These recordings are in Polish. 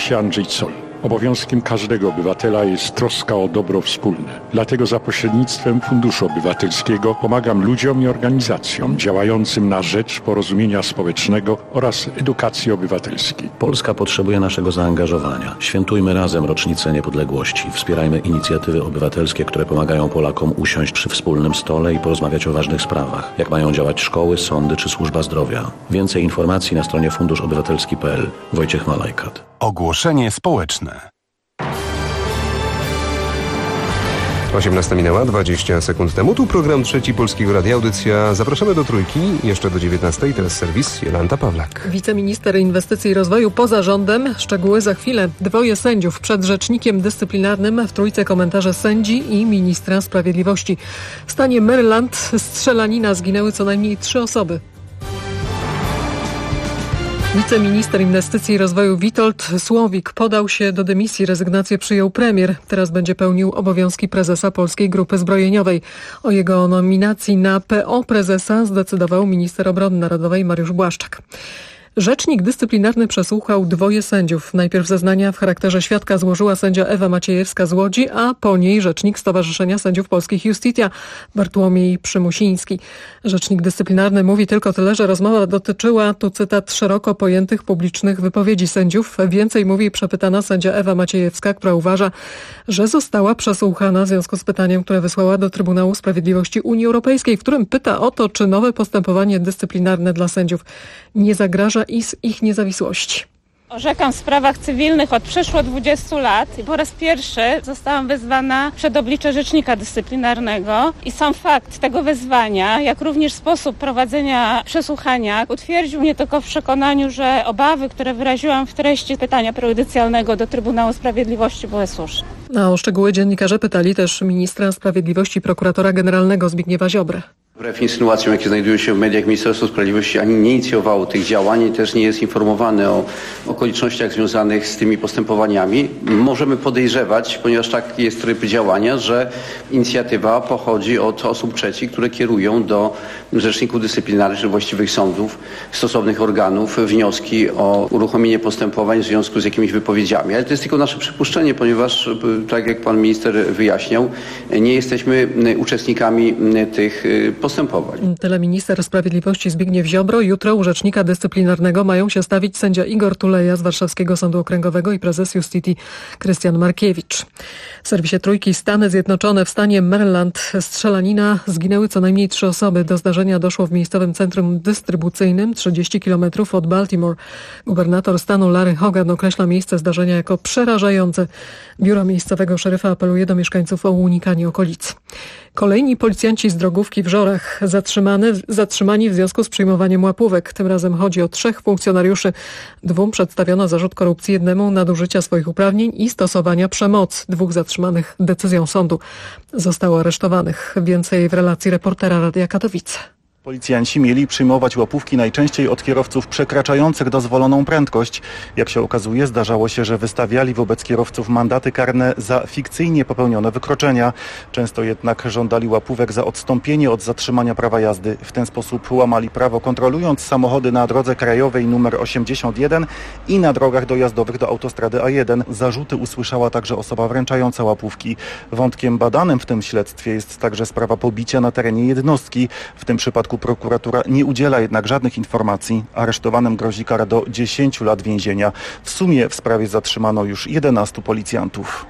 się Andrzej Zoll. Obowiązkiem każdego obywatela jest troska o dobro wspólne. Dlatego za pośrednictwem Funduszu Obywatelskiego pomagam ludziom i organizacjom działającym na rzecz porozumienia społecznego oraz edukacji obywatelskiej. Polska potrzebuje naszego zaangażowania. Świętujmy razem rocznicę niepodległości. Wspierajmy inicjatywy obywatelskie, które pomagają Polakom usiąść przy wspólnym stole i porozmawiać o ważnych sprawach. Jak mają działać szkoły, sądy czy służba zdrowia. Więcej informacji na stronie funduszobywatelski.pl. Wojciech Malajkat. Ogłoszenie społeczne. 18 minęła 20 sekund temu. Tu program Trzeci Polskiego Radia. Audycja Zapraszamy do Trójki. Jeszcze do 19. Teraz serwis Jolanta Pawlak. Wiceminister Inwestycji i Rozwoju poza rządem. Szczegóły za chwilę. 2 sędziów przed rzecznikiem dyscyplinarnym. W trójce komentarze sędzi i ministra sprawiedliwości. W stanie Maryland strzelanina. Zginęły co najmniej 3 osoby. Wiceminister Inwestycji i Rozwoju Witold Słowik podał się do dymisji. Rezygnację przyjął premier. Teraz będzie pełnił obowiązki prezesa Polskiej Grupy Zbrojeniowej. O jego nominacji na PO prezesa zdecydował minister obrony narodowej Mariusz Błaszczak. Rzecznik dyscyplinarny przesłuchał 2 sędziów. Najpierw zeznania w charakterze świadka złożyła sędzia Ewa Maciejewska z Łodzi, a po niej rzecznik Stowarzyszenia Sędziów Polskich Iustitia Bartłomiej Przymusiński. Rzecznik dyscyplinarny mówi tylko tyle, że rozmowa dotyczyła, tu cytat, szeroko pojętych publicznych wypowiedzi sędziów. Więcej mówi przepytana sędzia Ewa Maciejewska, która uważa, że została przesłuchana w związku z pytaniem, które wysłała do Trybunału Sprawiedliwości Unii Europejskiej, w którym pyta o to, czy nowe postępowanie dyscyplinarne dla sędziów nie zagraża ich niezawisłości. Orzekam w sprawach cywilnych od przeszło 20 lat i po raz pierwszy zostałam wezwana przed oblicze rzecznika dyscyplinarnego i sam fakt tego wezwania, jak również sposób prowadzenia przesłuchania utwierdził mnie tylko w przekonaniu, że obawy, które wyraziłam w treści pytania prejudycjalnego do Trybunału Sprawiedliwości, były słuszne. A o szczegóły dziennikarze pytali też ministra sprawiedliwości, prokuratora generalnego Zbigniewa Ziobrę. Wbrew insynuacjom, jakie znajdują się w mediach, Ministerstwo Sprawiedliwości ani nie inicjowało tych działań i też nie jest informowane o okolicznościach związanych z tymi postępowaniami. Możemy podejrzewać, ponieważ taki jest tryb działania, że inicjatywa pochodzi od osób trzecich, które kierują do rzeczników dyscyplinarnych czy właściwych sądów, stosownych organów wnioski o uruchomienie postępowań w związku z jakimiś wypowiedziami. Ale to jest tylko nasze przypuszczenie, ponieważ, tak jak pan minister wyjaśniał, nie jesteśmy uczestnikami tych postępowań. Tyle minister sprawiedliwości Zbigniew Ziobro. Jutro u rzecznika dyscyplinarnego mają się stawić sędzia Igor Tuleja z Warszawskiego Sądu Okręgowego i prezes Iustitii Krystian Markiewicz. W serwisie Trójki Stany Zjednoczone. W stanie Maryland strzelanina. Zginęły co najmniej 3 osoby. Do zdarzenia doszło w miejscowym centrum dystrybucyjnym 30 km od Baltimore. Gubernator stanu Larry Hogan określa miejsce zdarzenia jako przerażające. Biuro miejscowego szeryfa apeluje do mieszkańców o unikanie okolicy. Kolejni policjanci z drogówki w Żorach zatrzymani w związku z przyjmowaniem łapówek. Tym razem chodzi o 3 funkcjonariuszy. 2 przedstawiono zarzut korupcji, 1 nadużycia swoich uprawnień i stosowania przemocy. 2 zatrzymanych decyzją sądu zostało aresztowanych. Więcej w relacji reportera Radia Katowice. Policjanci mieli przyjmować łapówki najczęściej od kierowców przekraczających dozwoloną prędkość. Jak się okazuje, zdarzało się, że wystawiali wobec kierowców mandaty karne za fikcyjnie popełnione wykroczenia. Często jednak żądali łapówek za odstąpienie od zatrzymania prawa jazdy. W ten sposób łamali prawo, kontrolując samochody na drodze krajowej nr 81 i na drogach dojazdowych do autostrady A1. Zarzuty usłyszała także osoba wręczająca łapówki. Wątkiem badanym w tym śledztwie jest także sprawa pobicia na terenie jednostki. W tym przypadku prokuratura nie udziela jednak żadnych informacji. Aresztowanym grozi kara do 10 lat więzienia. W sumie w sprawie zatrzymano już 11 policjantów.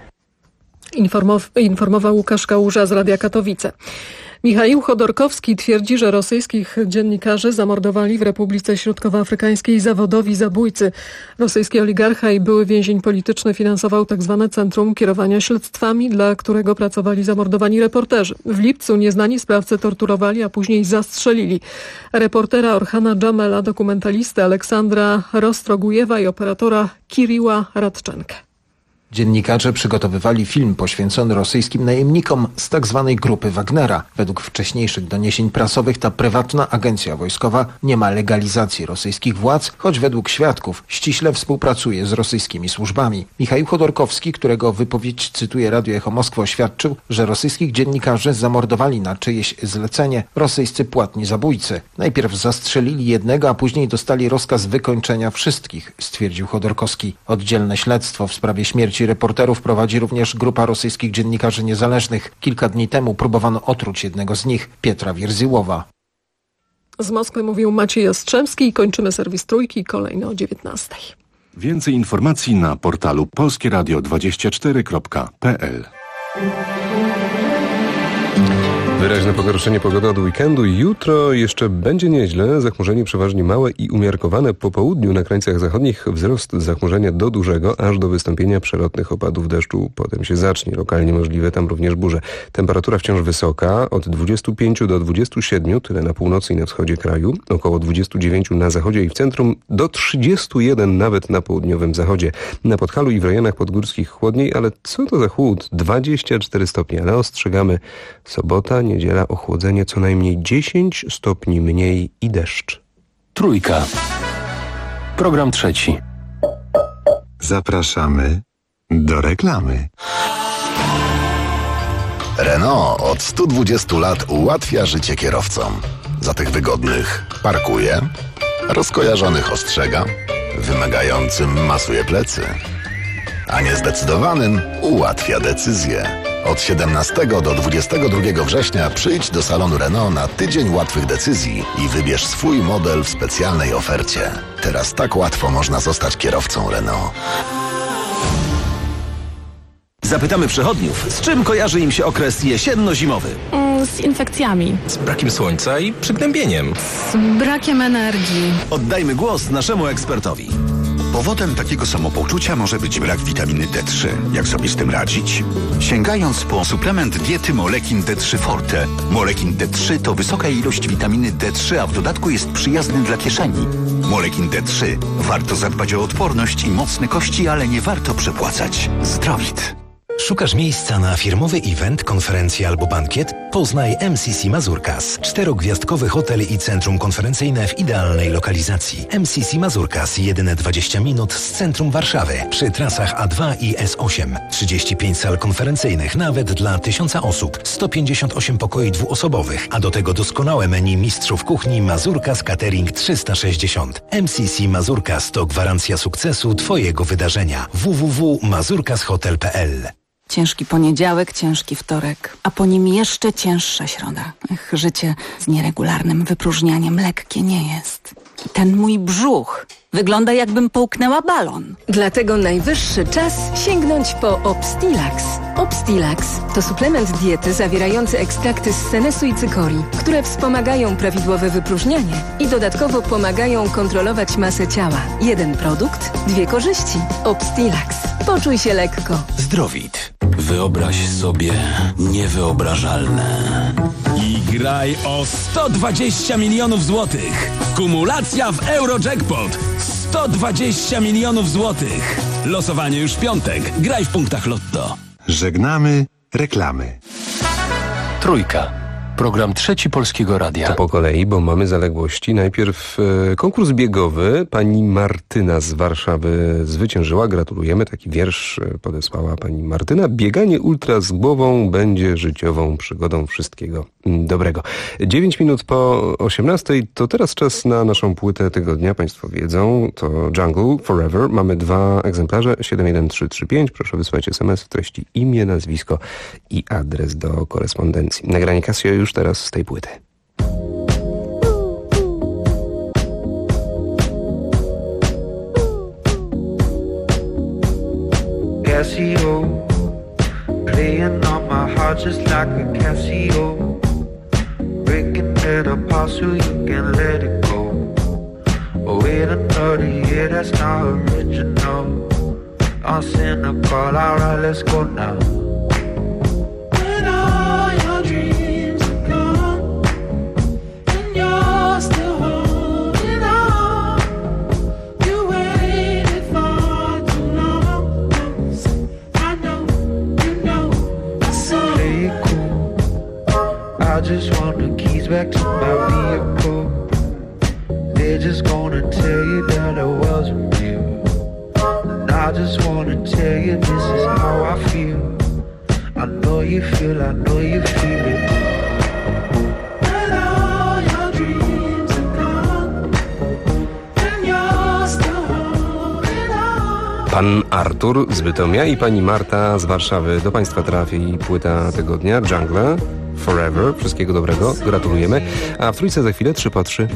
Informował Łukasz Kałuża z Radia Katowice. Michaił Chodorkowski twierdzi, że rosyjskich dziennikarzy zamordowali w Republice Środkowoafrykańskiej zawodowi zabójcy. Rosyjski oligarcha i były więzień polityczny finansował tzw. Centrum Kierowania Śledztwami, dla którego pracowali zamordowani reporterzy. W lipcu nieznani sprawcy torturowali, a później zastrzelili reportera Orhana Dżamela, dokumentalistę Aleksandra Rostrogujewa i operatora Kiriła Radczenkę. Dziennikarze przygotowywali film poświęcony rosyjskim najemnikom z tzw. grupy Wagnera. Według wcześniejszych doniesień prasowych ta prywatna agencja wojskowa nie ma legalizacji rosyjskich władz, choć według świadków ściśle współpracuje z rosyjskimi służbami. Michał Chodorkowski, którego wypowiedź cytuje Radio Echo Moskwy, oświadczył, że rosyjskich dziennikarzy zamordowali na czyjeś zlecenie rosyjscy płatni zabójcy. Najpierw zastrzelili jednego, a później dostali rozkaz wykończenia wszystkich, stwierdził Chodorkowski. Oddzielne śledztwo w sprawie śmierci reporterów prowadzi również grupa rosyjskich dziennikarzy niezależnych. Kilka dni temu próbowano otruć jednego z nich, Pietra Wierzyłowa. Z Moskwy mówił Maciej Jastrzębski i kończymy serwis Trójki, kolejny o 19:00. Więcej informacji na portalu polskieradio24.pl. Wyraźne pogorszenie pogody od weekendu. Jutro jeszcze będzie nieźle. Zachmurzenie przeważnie małe i umiarkowane. Po południu na krańcach zachodnich wzrost zachmurzenia do dużego, aż do wystąpienia przelotnych opadów deszczu. Potem się zacznie. Lokalnie możliwe tam również burze. Temperatura wciąż wysoka. Od 25 do 27, tyle na północy i na wschodzie kraju. Około 29 na zachodzie i w centrum. Do 31 nawet na południowym zachodzie. Na Podhalu i w rejonach podgórskich chłodniej, ale co to za chłód? 24 stopnie, ale ostrzegamy. Sobota, niedziela, ochłodzenie co najmniej 10 stopni mniej i deszcz. Trójka. Program trzeci. Zapraszamy do reklamy. Renault od 120 lat ułatwia życie kierowcom. Za tych wygodnych parkuje, rozkojarzonych ostrzega, wymagającym masuje plecy, a niezdecydowanym ułatwia decyzje. Od 17 do 22 września przyjdź do salonu Renault na tydzień łatwych decyzji i wybierz swój model w specjalnej ofercie. Teraz tak łatwo można zostać kierowcą Renault. Zapytamy przechodniów, z czym kojarzy im się okres jesienno-zimowy? Z infekcjami. Z brakiem słońca i przygnębieniem. Z brakiem energii. Oddajmy głos naszemu ekspertowi. Powodem takiego samopoczucia może być brak witaminy D3. Jak sobie z tym radzić? Sięgając po suplement diety Molekin D3 Forte. Molekin D3 to wysoka ilość witaminy D3, a w dodatku jest przyjazny dla kieszeni. Molekin D3. Warto zadbać o odporność i mocne kości, ale nie warto przepłacać. Zdrowit. Szukasz miejsca na firmowy event, konferencję albo bankiet? Poznaj MCC Mazurkas. 4-gwiazdkowy hotel i centrum konferencyjne w idealnej lokalizacji. MCC Mazurkas, jedyne 20 minut z centrum Warszawy, przy trasach A2 i S8. 35 sal konferencyjnych, nawet dla 1000 osób. 158 pokoi dwuosobowych, a do tego doskonałe menu mistrzów kuchni Mazurkas Catering 360. MCC Mazurkas to gwarancja sukcesu Twojego wydarzenia. www.mazurkashotel.pl. Ciężki poniedziałek, ciężki wtorek, a po nim jeszcze cięższa środa. Życie z nieregularnym wypróżnianiem lekkie nie jest. I ten mój brzuch wygląda, jakbym połknęła balon. Dlatego najwyższy czas sięgnąć po Obstilax. Obstilax to suplement diety zawierający ekstrakty z senesu i cykorii, które wspomagają prawidłowe wypróżnianie i dodatkowo pomagają kontrolować masę ciała. Jeden produkt, 2 korzyści. Obstilax. Poczuj się lekko. Zdrowit. Wyobraź sobie niewyobrażalne. I graj o 120 milionów złotych. Kumulacja w Eurojackpot. 120 milionów złotych. Losowanie już w piątek. Graj w punktach Lotto. Żegnamy reklamy. Trójka. Program trzeci Polskiego Radia. To po kolei, bo mamy zaległości. Najpierw konkurs biegowy. Pani Martyna z Warszawy zwyciężyła. Gratulujemy. Taki wiersz podesłała pani Martyna. Bieganie ultra z głową będzie życiową przygodą. Wszystkiego dobrego. 9 minut po 18. To teraz czas na naszą płytę tygodnia. Państwo wiedzą. To Jungle Forever. Mamy 2 egzemplarze. 71335. Proszę wysłać SMS w treści imię, nazwisko i adres do korespondencji. Nagranie Casio już teraz z tej płyty. Casio, playing on my heart just like a Casio, breaking it apart so you can let it go. Oh, wait another year, that's not original. I'm cynical, alright, let's go now. just want the keys back to my vehicle. They're just gonna tell you that I wasn't you. And I just wanna tell you this is how I feel. I know you feel it. When all your dreams are gone and you're still holding on. Pan Artur z Bytomia i pani Marta z Warszawy. Do Państwa trafi płyta tygodnia, Jungle, Forever. Wszystkiego dobrego, gratulujemy. A w Trójce za chwilę 3 po 3.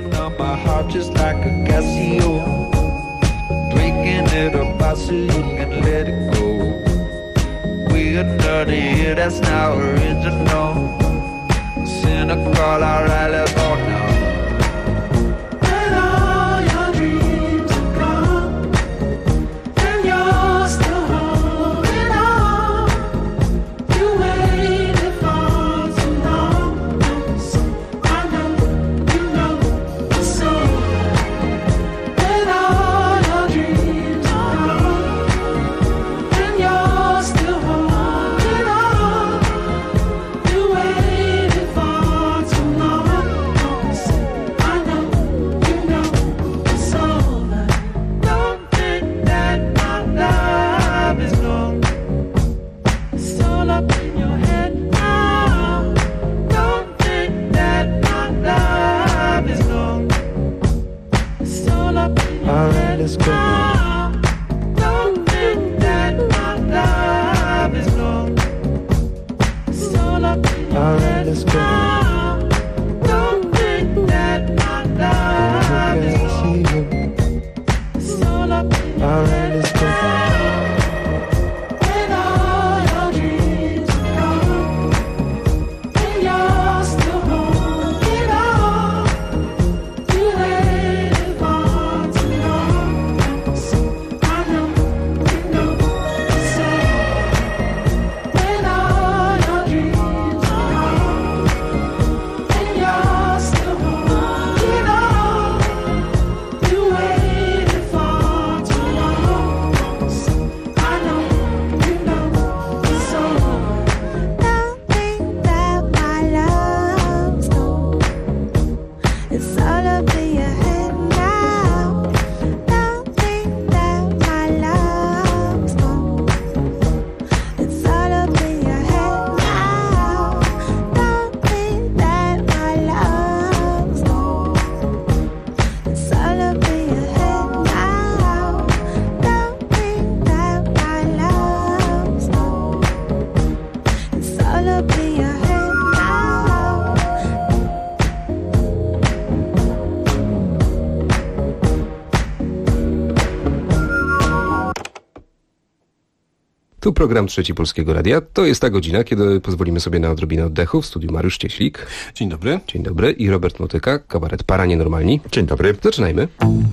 Tu program Trzeci Polskiego Radia. To jest ta godzina, kiedy pozwolimy sobie na odrobinę oddechu. W studiu Mariusz Cieślik. Dzień dobry. Dzień dobry. I Robert Motyka, kabaret Para Nienormalni. Dzień dobry. Zaczynajmy.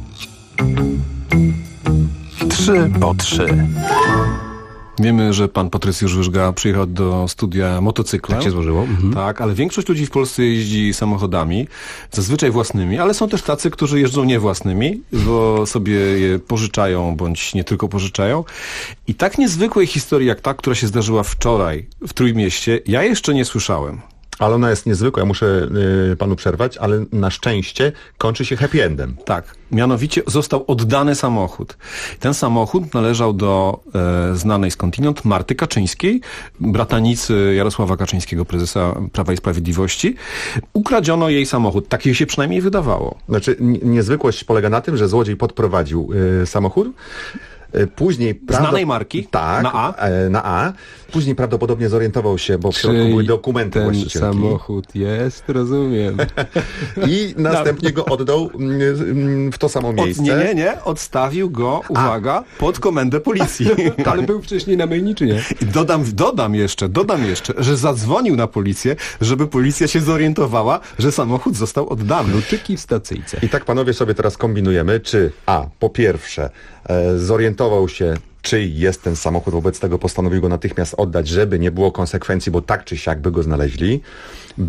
3 po 3. Wiemy, że pan Patrycjusz Wyżga przyjechał do studia motocyklem. Tak się złożyło. Tak, ale większość ludzi w Polsce jeździ samochodami, zazwyczaj własnymi, ale są też tacy, którzy jeżdżą nie własnymi, bo sobie je pożyczają, bądź nie tylko pożyczają. I tak niezwykłej historii jak ta, która się zdarzyła wczoraj w Trójmieście, ja jeszcze nie słyszałem. Ale ona jest niezwykła, ja muszę panu przerwać, ale na szczęście kończy się happy endem. Tak, mianowicie został oddany samochód. Ten samochód należał do znanej skądinąd Marty Kaczyńskiej, bratanicy Jarosława Kaczyńskiego, prezesa Prawa i Sprawiedliwości. Ukradziono jej samochód, tak jej się przynajmniej wydawało. Znaczy niezwykłość polega na tym, że złodziej podprowadził samochód. Później znanej marki? Tak, na A. Później prawdopodobnie zorientował się, bo w środku były dokumenty ten właścicielki. Samochód jest, rozumiem. I następnie go oddał w to samo miejsce. Nie. Odstawił go, uwaga, pod komendę policji. Ale był wcześniej na myjni, czy nie? I dodam jeszcze, że zadzwonił na policję, żeby policja się zorientowała, że samochód został oddany. Kluczyki w stacyjce. I tak, panowie, sobie teraz kombinujemy, czy po pierwsze zorientował się, czyj jest ten samochód, wobec tego postanowił go natychmiast oddać, żeby nie było konsekwencji, bo tak czy siak by go znaleźli. B.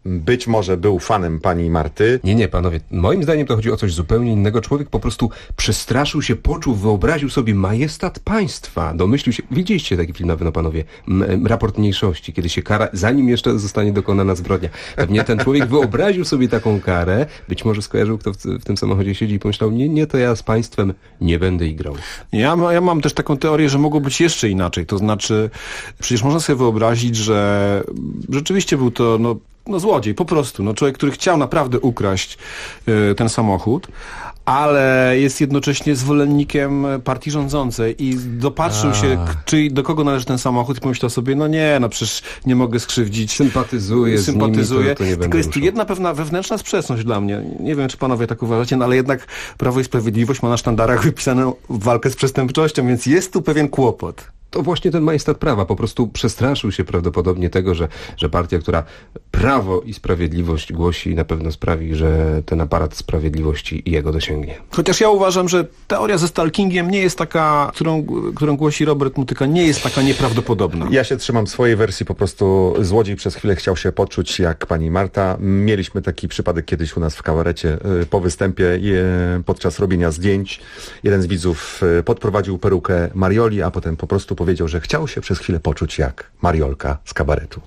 być może był fanem pani Marty. Nie, panowie, moim zdaniem to chodzi o coś zupełnie innego. Człowiek po prostu przestraszył się, poczuł, wyobraził sobie majestat państwa. Domyślił się, widzieliście taki film na pewno, panowie, Raport mniejszości, kiedy się kara, zanim jeszcze zostanie dokonana zbrodnia. Pewnie ten człowiek wyobraził sobie taką karę, być może skojarzył, kto w tym samochodzie siedzi i pomyślał, nie, to ja z państwem nie będę igrał. Ja mam też taką teorię, że mogło być jeszcze inaczej. To znaczy, przecież można sobie wyobrazić, że rzeczywiście był to złodziej, po prostu. Człowiek, który chciał naprawdę ukraść ten samochód, ale jest jednocześnie zwolennikiem partii rządzącej i dopatrzył się, do kogo należy ten samochód i pomyślał sobie, przecież nie mogę skrzywdzić. Sympatyzuję z nimi, to nie Tylko jest tu jedna pewna wewnętrzna sprzeczność dla mnie. Nie wiem, czy panowie tak uważacie, ale jednak Prawo i Sprawiedliwość ma na sztandarach wypisaną walkę z przestępczością, więc jest tu pewien kłopot. To właśnie ten majestat prawa po prostu przestraszył się prawdopodobnie tego, że partia, która Prawo i Sprawiedliwość głosi, na pewno sprawi, że ten aparat sprawiedliwości jego dosięgnie. Chociaż ja uważam, że teoria ze stalkingiem nie jest taka, którą głosi Robert Mutyka, nie jest taka nieprawdopodobna. Ja się trzymam swojej wersji, po prostu złodziej przez chwilę chciał się poczuć jak pani Marta. Mieliśmy taki przypadek kiedyś u nas w kabarecie po występie podczas robienia zdjęć. Jeden z widzów podprowadził perukę Marioli, a potem po prostu powiedział, że chciał się przez chwilę poczuć jak Mariolka z kabaretu.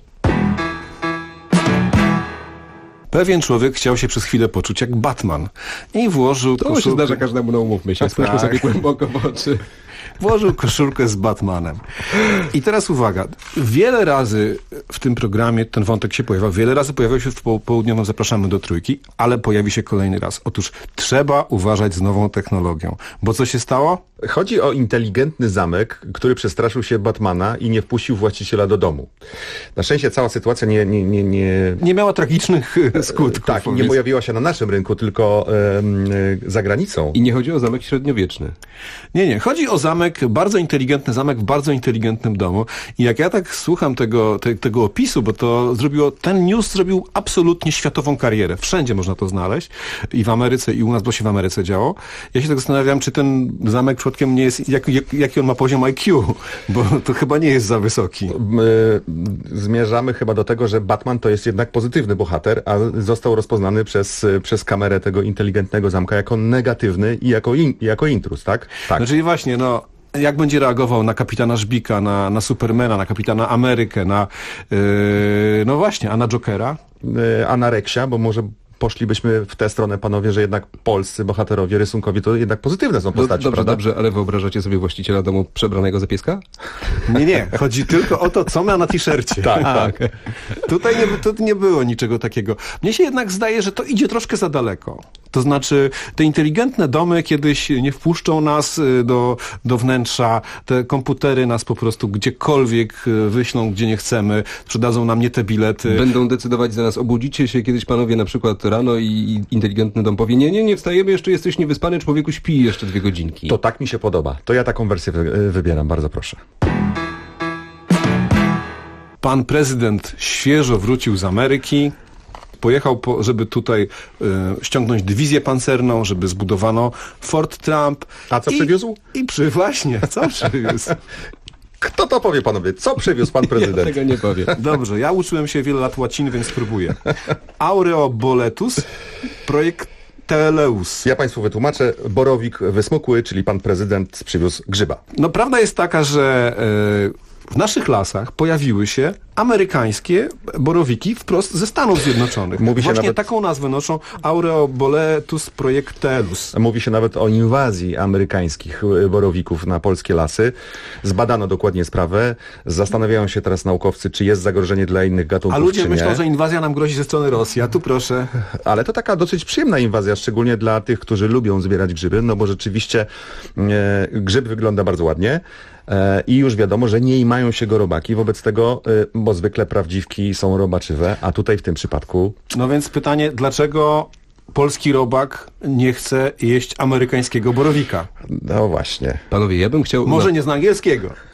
Pewien człowiek chciał się przez chwilę poczuć jak Batman i włożył To się zdarza każdemu, umówmy się. Spójrzmy sobie głęboko w oczy. Włożył koszulkę z Batmanem. I teraz uwaga, wiele razy w tym programie ten wątek się pojawiał, wiele razy pojawiał się w południowym Zapraszamy do Trójki, ale pojawi się kolejny raz. Otóż trzeba uważać z nową technologią. Bo co się stało? Chodzi o inteligentny zamek, który przestraszył się Batmana i nie wpuścił właściciela do domu. Na szczęście cała sytuacja nie miała tragicznych skutków. Tak, nie pojawiła się na naszym rynku, tylko za granicą. I nie chodzi o zamek średniowieczny. Nie. Chodzi o zamek, bardzo inteligentny zamek w bardzo inteligentnym domu. I jak ja tak słucham tego opisu, bo ten news zrobił absolutnie światową karierę. Wszędzie można to znaleźć. I w Ameryce, i u nas, bo się w Ameryce działo. Ja się tak zastanawiam, czy ten zamek przypadkiem nie jest, jaki on ma poziom IQ, bo to chyba nie jest za wysoki. Zmierzamy chyba do tego, że Batman to jest jednak pozytywny bohater, a został rozpoznany przez kamerę tego inteligentnego zamka jako negatywny i jako intruz, tak? Tak. Znaczy właśnie, jak będzie reagował na kapitana Żbika, na Supermana, na kapitana Amerykę, a na Jokera? A na Reksia, bo może poszlibyśmy w tę stronę, panowie, że jednak polscy bohaterowie rysunkowi to jednak pozytywne są postaci, prawda? Dobrze, ale wyobrażacie sobie właściciela domu przebranego za pieska? Nie. Chodzi tylko o to, co ma na t-shircie. Tak. Tutaj nie było niczego takiego. Mnie się jednak zdaje, że to idzie troszkę za daleko. To znaczy, te inteligentne domy kiedyś nie wpuszczą nas do wnętrza, te komputery nas po prostu gdziekolwiek wyślą, gdzie nie chcemy, sprzedadzą nam nie te bilety. Będą decydować za nas. Obudzicie się kiedyś, panowie, na przykład rano i inteligentny dom powie, nie wstajemy, jeszcze jesteś niewyspany, człowieku, śpi jeszcze 2 godzinki. To tak mi się podoba. To ja taką wersję wybieram, bardzo proszę. Pan prezydent świeżo wrócił z Ameryki. Pojechał, żeby tutaj ściągnąć dywizję pancerną, żeby zbudowano Fort Trump. A co przywiózł? Właśnie, co przywiózł? Kto to powie, panowie? Co przywiózł pan prezydent? Ja tego nie powiem. Dobrze, ja uczyłem się wiele lat łaciny, więc spróbuję. Aureoboletus Proiecteleus. Ja państwu wytłumaczę. Borowik wysmukły, czyli pan prezydent przywiózł grzyba. Prawda jest taka, że w naszych lasach pojawiły się amerykańskie borowiki wprost ze Stanów Zjednoczonych. Taką nazwę noszą Aureoboletus Proiecteleus. Mówi się nawet o inwazji amerykańskich borowików na polskie lasy. Zbadano dokładnie sprawę. Zastanawiają się teraz naukowcy, czy jest zagrożenie dla innych gatunków, a ludzie czy nie. myślą, że inwazja nam grozi ze strony Rosji. A tu proszę. Ale to taka dosyć przyjemna inwazja, szczególnie dla tych, którzy lubią zbierać grzyby, bo rzeczywiście grzyb wygląda bardzo ładnie. I już wiadomo, że nie mają się go robaki, wobec tego, bo zwykle prawdziwki są robaczywe, a tutaj w tym przypadku... Więc pytanie, dlaczego polski robak nie chce jeść amerykańskiego borowika? No właśnie. Panowie, ja bym chciał... Może nie zna angielskiego.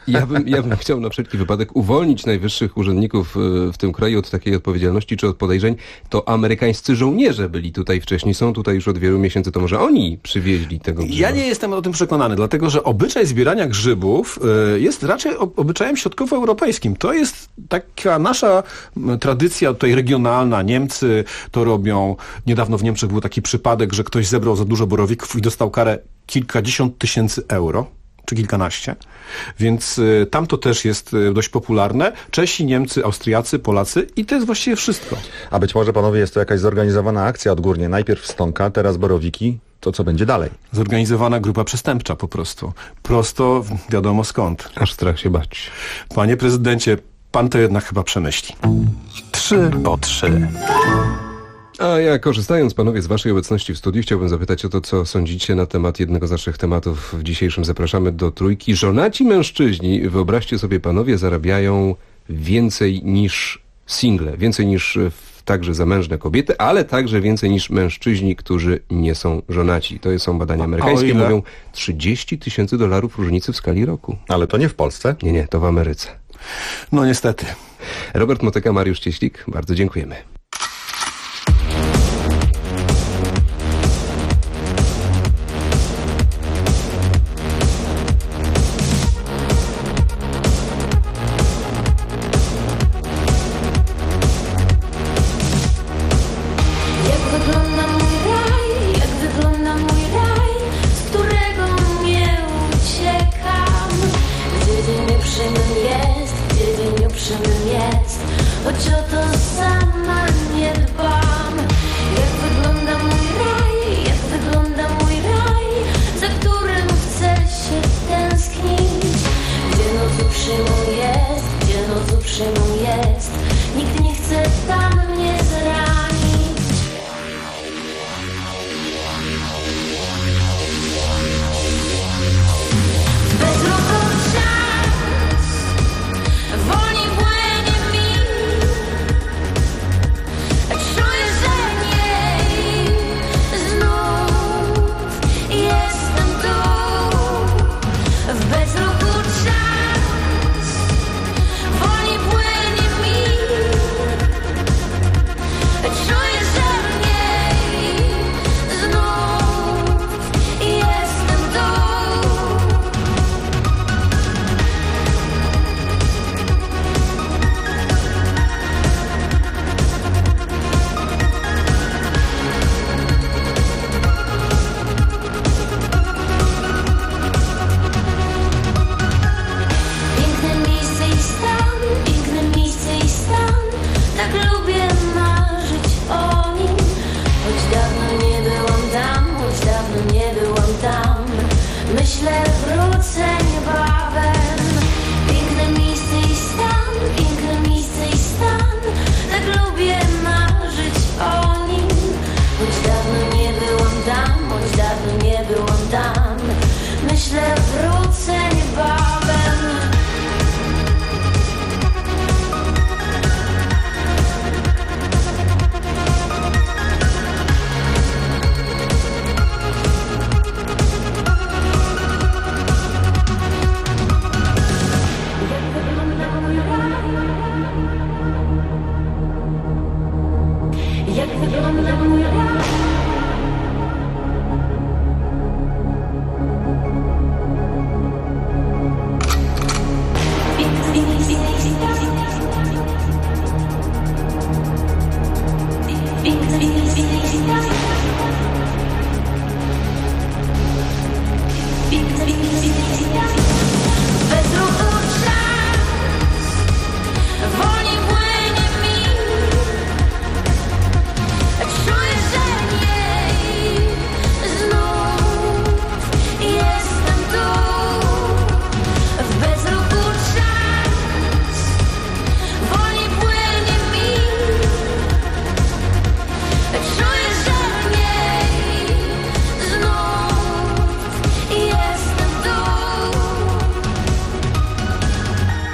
Ja bym chciał na wszelki wypadek uwolnić najwyższych urzędników w tym kraju od takiej odpowiedzialności czy od podejrzeń. To amerykańscy żołnierze byli tutaj wcześniej, są tutaj już od wielu miesięcy, to może oni przywieźli tego grzyba? Ja nie jestem o tym przekonany, dlatego że obyczaj zbierania grzybów jest raczej obyczajem środkowoeuropejskim. To jest taka nasza tradycja tutaj regionalna. Niemcy to robią. Niedawno w Niemczech był taki przypadek, że ktoś zebrał za dużo borowików i dostał karę kilkadziesiąt tysięcy euro, czy kilkanaście. Więc tam to też jest dość popularne. Czesi, Niemcy, Austriacy, Polacy i to jest właściwie wszystko. A być może, panowie, jest to jakaś zorganizowana akcja odgórnie. Najpierw stonka, teraz borowiki. To co będzie dalej? Zorganizowana grupa przestępcza po prostu. Prosto wiadomo skąd. Aż strach się bać. Panie prezydencie, pan to jednak chyba przemyśli. 3 po 3. A ja, korzystając, panowie, z waszej obecności w studiu, chciałbym zapytać o to, co sądzicie na temat jednego z naszych tematów w dzisiejszym Zapraszamy do Trójki. Żonaci mężczyźni, wyobraźcie sobie, panowie, zarabiają więcej niż single, więcej niż także zamężne kobiety, ale także więcej niż mężczyźni, którzy nie są żonaci. To są badania amerykańskie, mówią $30,000 różnicy w skali roku. Ale to nie w Polsce? Nie, to w Ameryce. No niestety. Robert Motyka, Mariusz Cieślik, bardzo dziękujemy.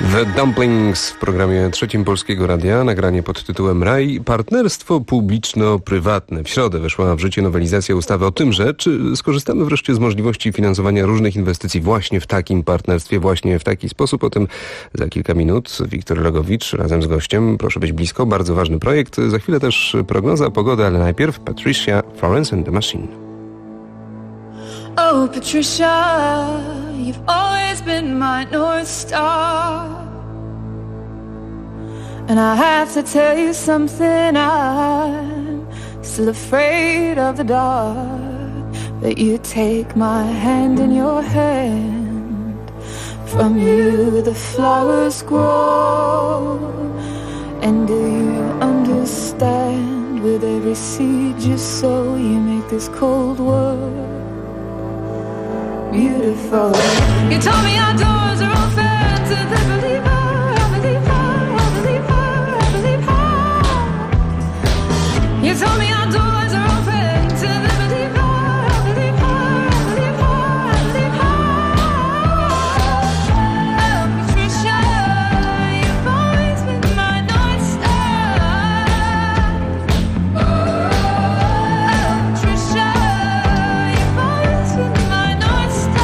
The Dumplings w programie trzecim Polskiego Radia, nagranie pod tytułem Raj, partnerstwo publiczno-prywatne. W środę weszła w życie nowelizacja ustawy o tymże, czy skorzystamy wreszcie z możliwości finansowania różnych inwestycji właśnie w takim partnerstwie, właśnie w taki sposób. O tym za kilka minut. Wiktor Legowicz razem z gościem. Proszę być blisko, bardzo ważny projekt. Za chwilę też prognoza pogody, ale najpierw Patricia, Florence and the Machine. Oh, Patricia, you've always been my North Star. And I have to tell you something, I'm still afraid of the dark. That you take my hand in your hand. From you the flowers grow. And do you understand? With every seed you sow, you make this cold world beautiful. You told me our doors are open to the believer, I believe her, I believe her, I believe her. You told me our doors are open to the believer, I believe her, I believe her, I believe her. Oh, Patricia, you've always been my North Star. Oh, Patricia, you've always been my North Star.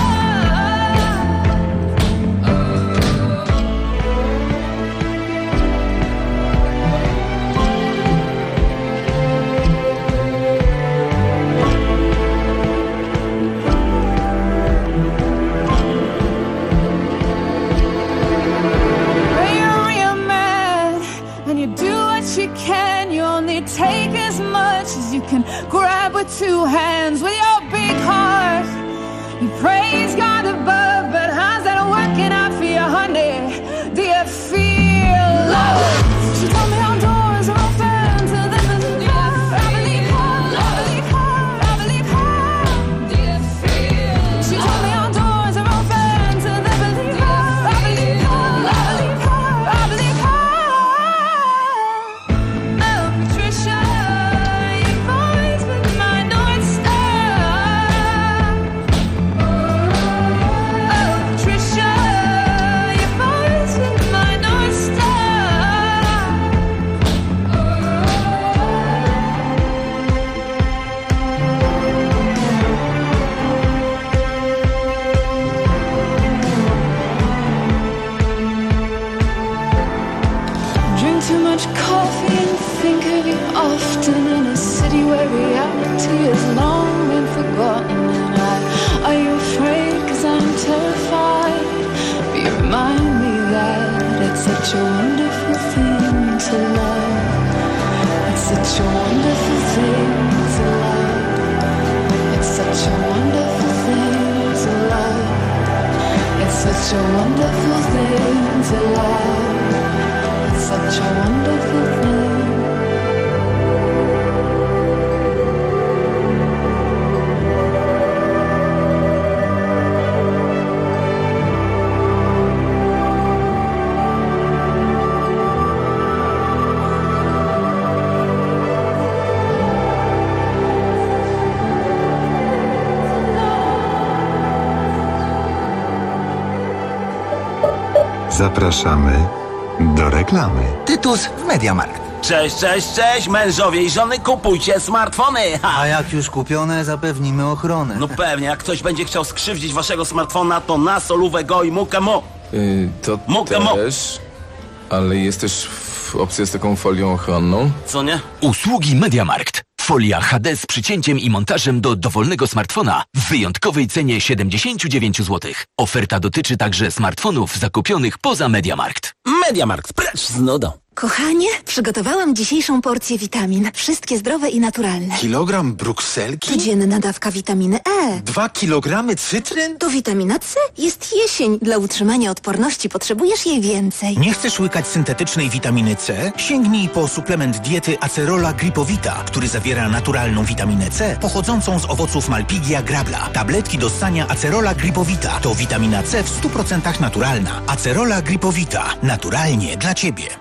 Take as much as you can grab with two hands. With your big heart, you praise God above, but how's that working out for you, honey? Do you feel love? She told me our doors are open to the believer. I believe her, I believe her, I believe her. Do you feel? She told me our doors are open to the believer. I believe her, I believe her, I believe her. Often in a city where reality is long been forgotten. And are you afraid? 'Cause I'm terrified. But you remind me that it's such a wonderful thing to love. It's such a wonderful thing to love. It's such a wonderful thing to love. It's such a wonderful thing to love. It's such a wonderful thing. Zapraszamy do reklamy. Tytus w Mediamarkt. Cześć, cześć, cześć, mężowie i żony, kupujcie smartfony! Ha. A jak już kupione, zapewnimy ochronę. No pewnie, jak ktoś będzie chciał skrzywdzić waszego smartfona, to na solówę go i mukę mu. To Mukę mu. też, ale jest też opcja z taką folią ochronną. Co nie? Usługi Mediamarkt. Folia HD z przycięciem i montażem do dowolnego smartfona w wyjątkowej cenie 79 zł. Oferta dotyczy także smartfonów zakupionych poza Mediamarkt. Mediamarkt, precz z nudą. Kochanie, przygotowałam dzisiejszą porcję witamin. Wszystkie zdrowe i naturalne. Kilogram brukselki? Codzienna dawka witaminy E. 2 kilogramy cytryn? To witamina C. Jest jesień. Dla utrzymania odporności potrzebujesz jej więcej. Nie chcesz łykać syntetycznej witaminy C? Sięgnij po suplement diety Acerola Gripowita, który zawiera naturalną witaminę C pochodzącą z owoców Malpighia grabla. Tabletki do ssania Acerola Gripowita to witamina C w 100% naturalna. Acerola Gripowita. Naturalnie dla Ciebie. Zdrowie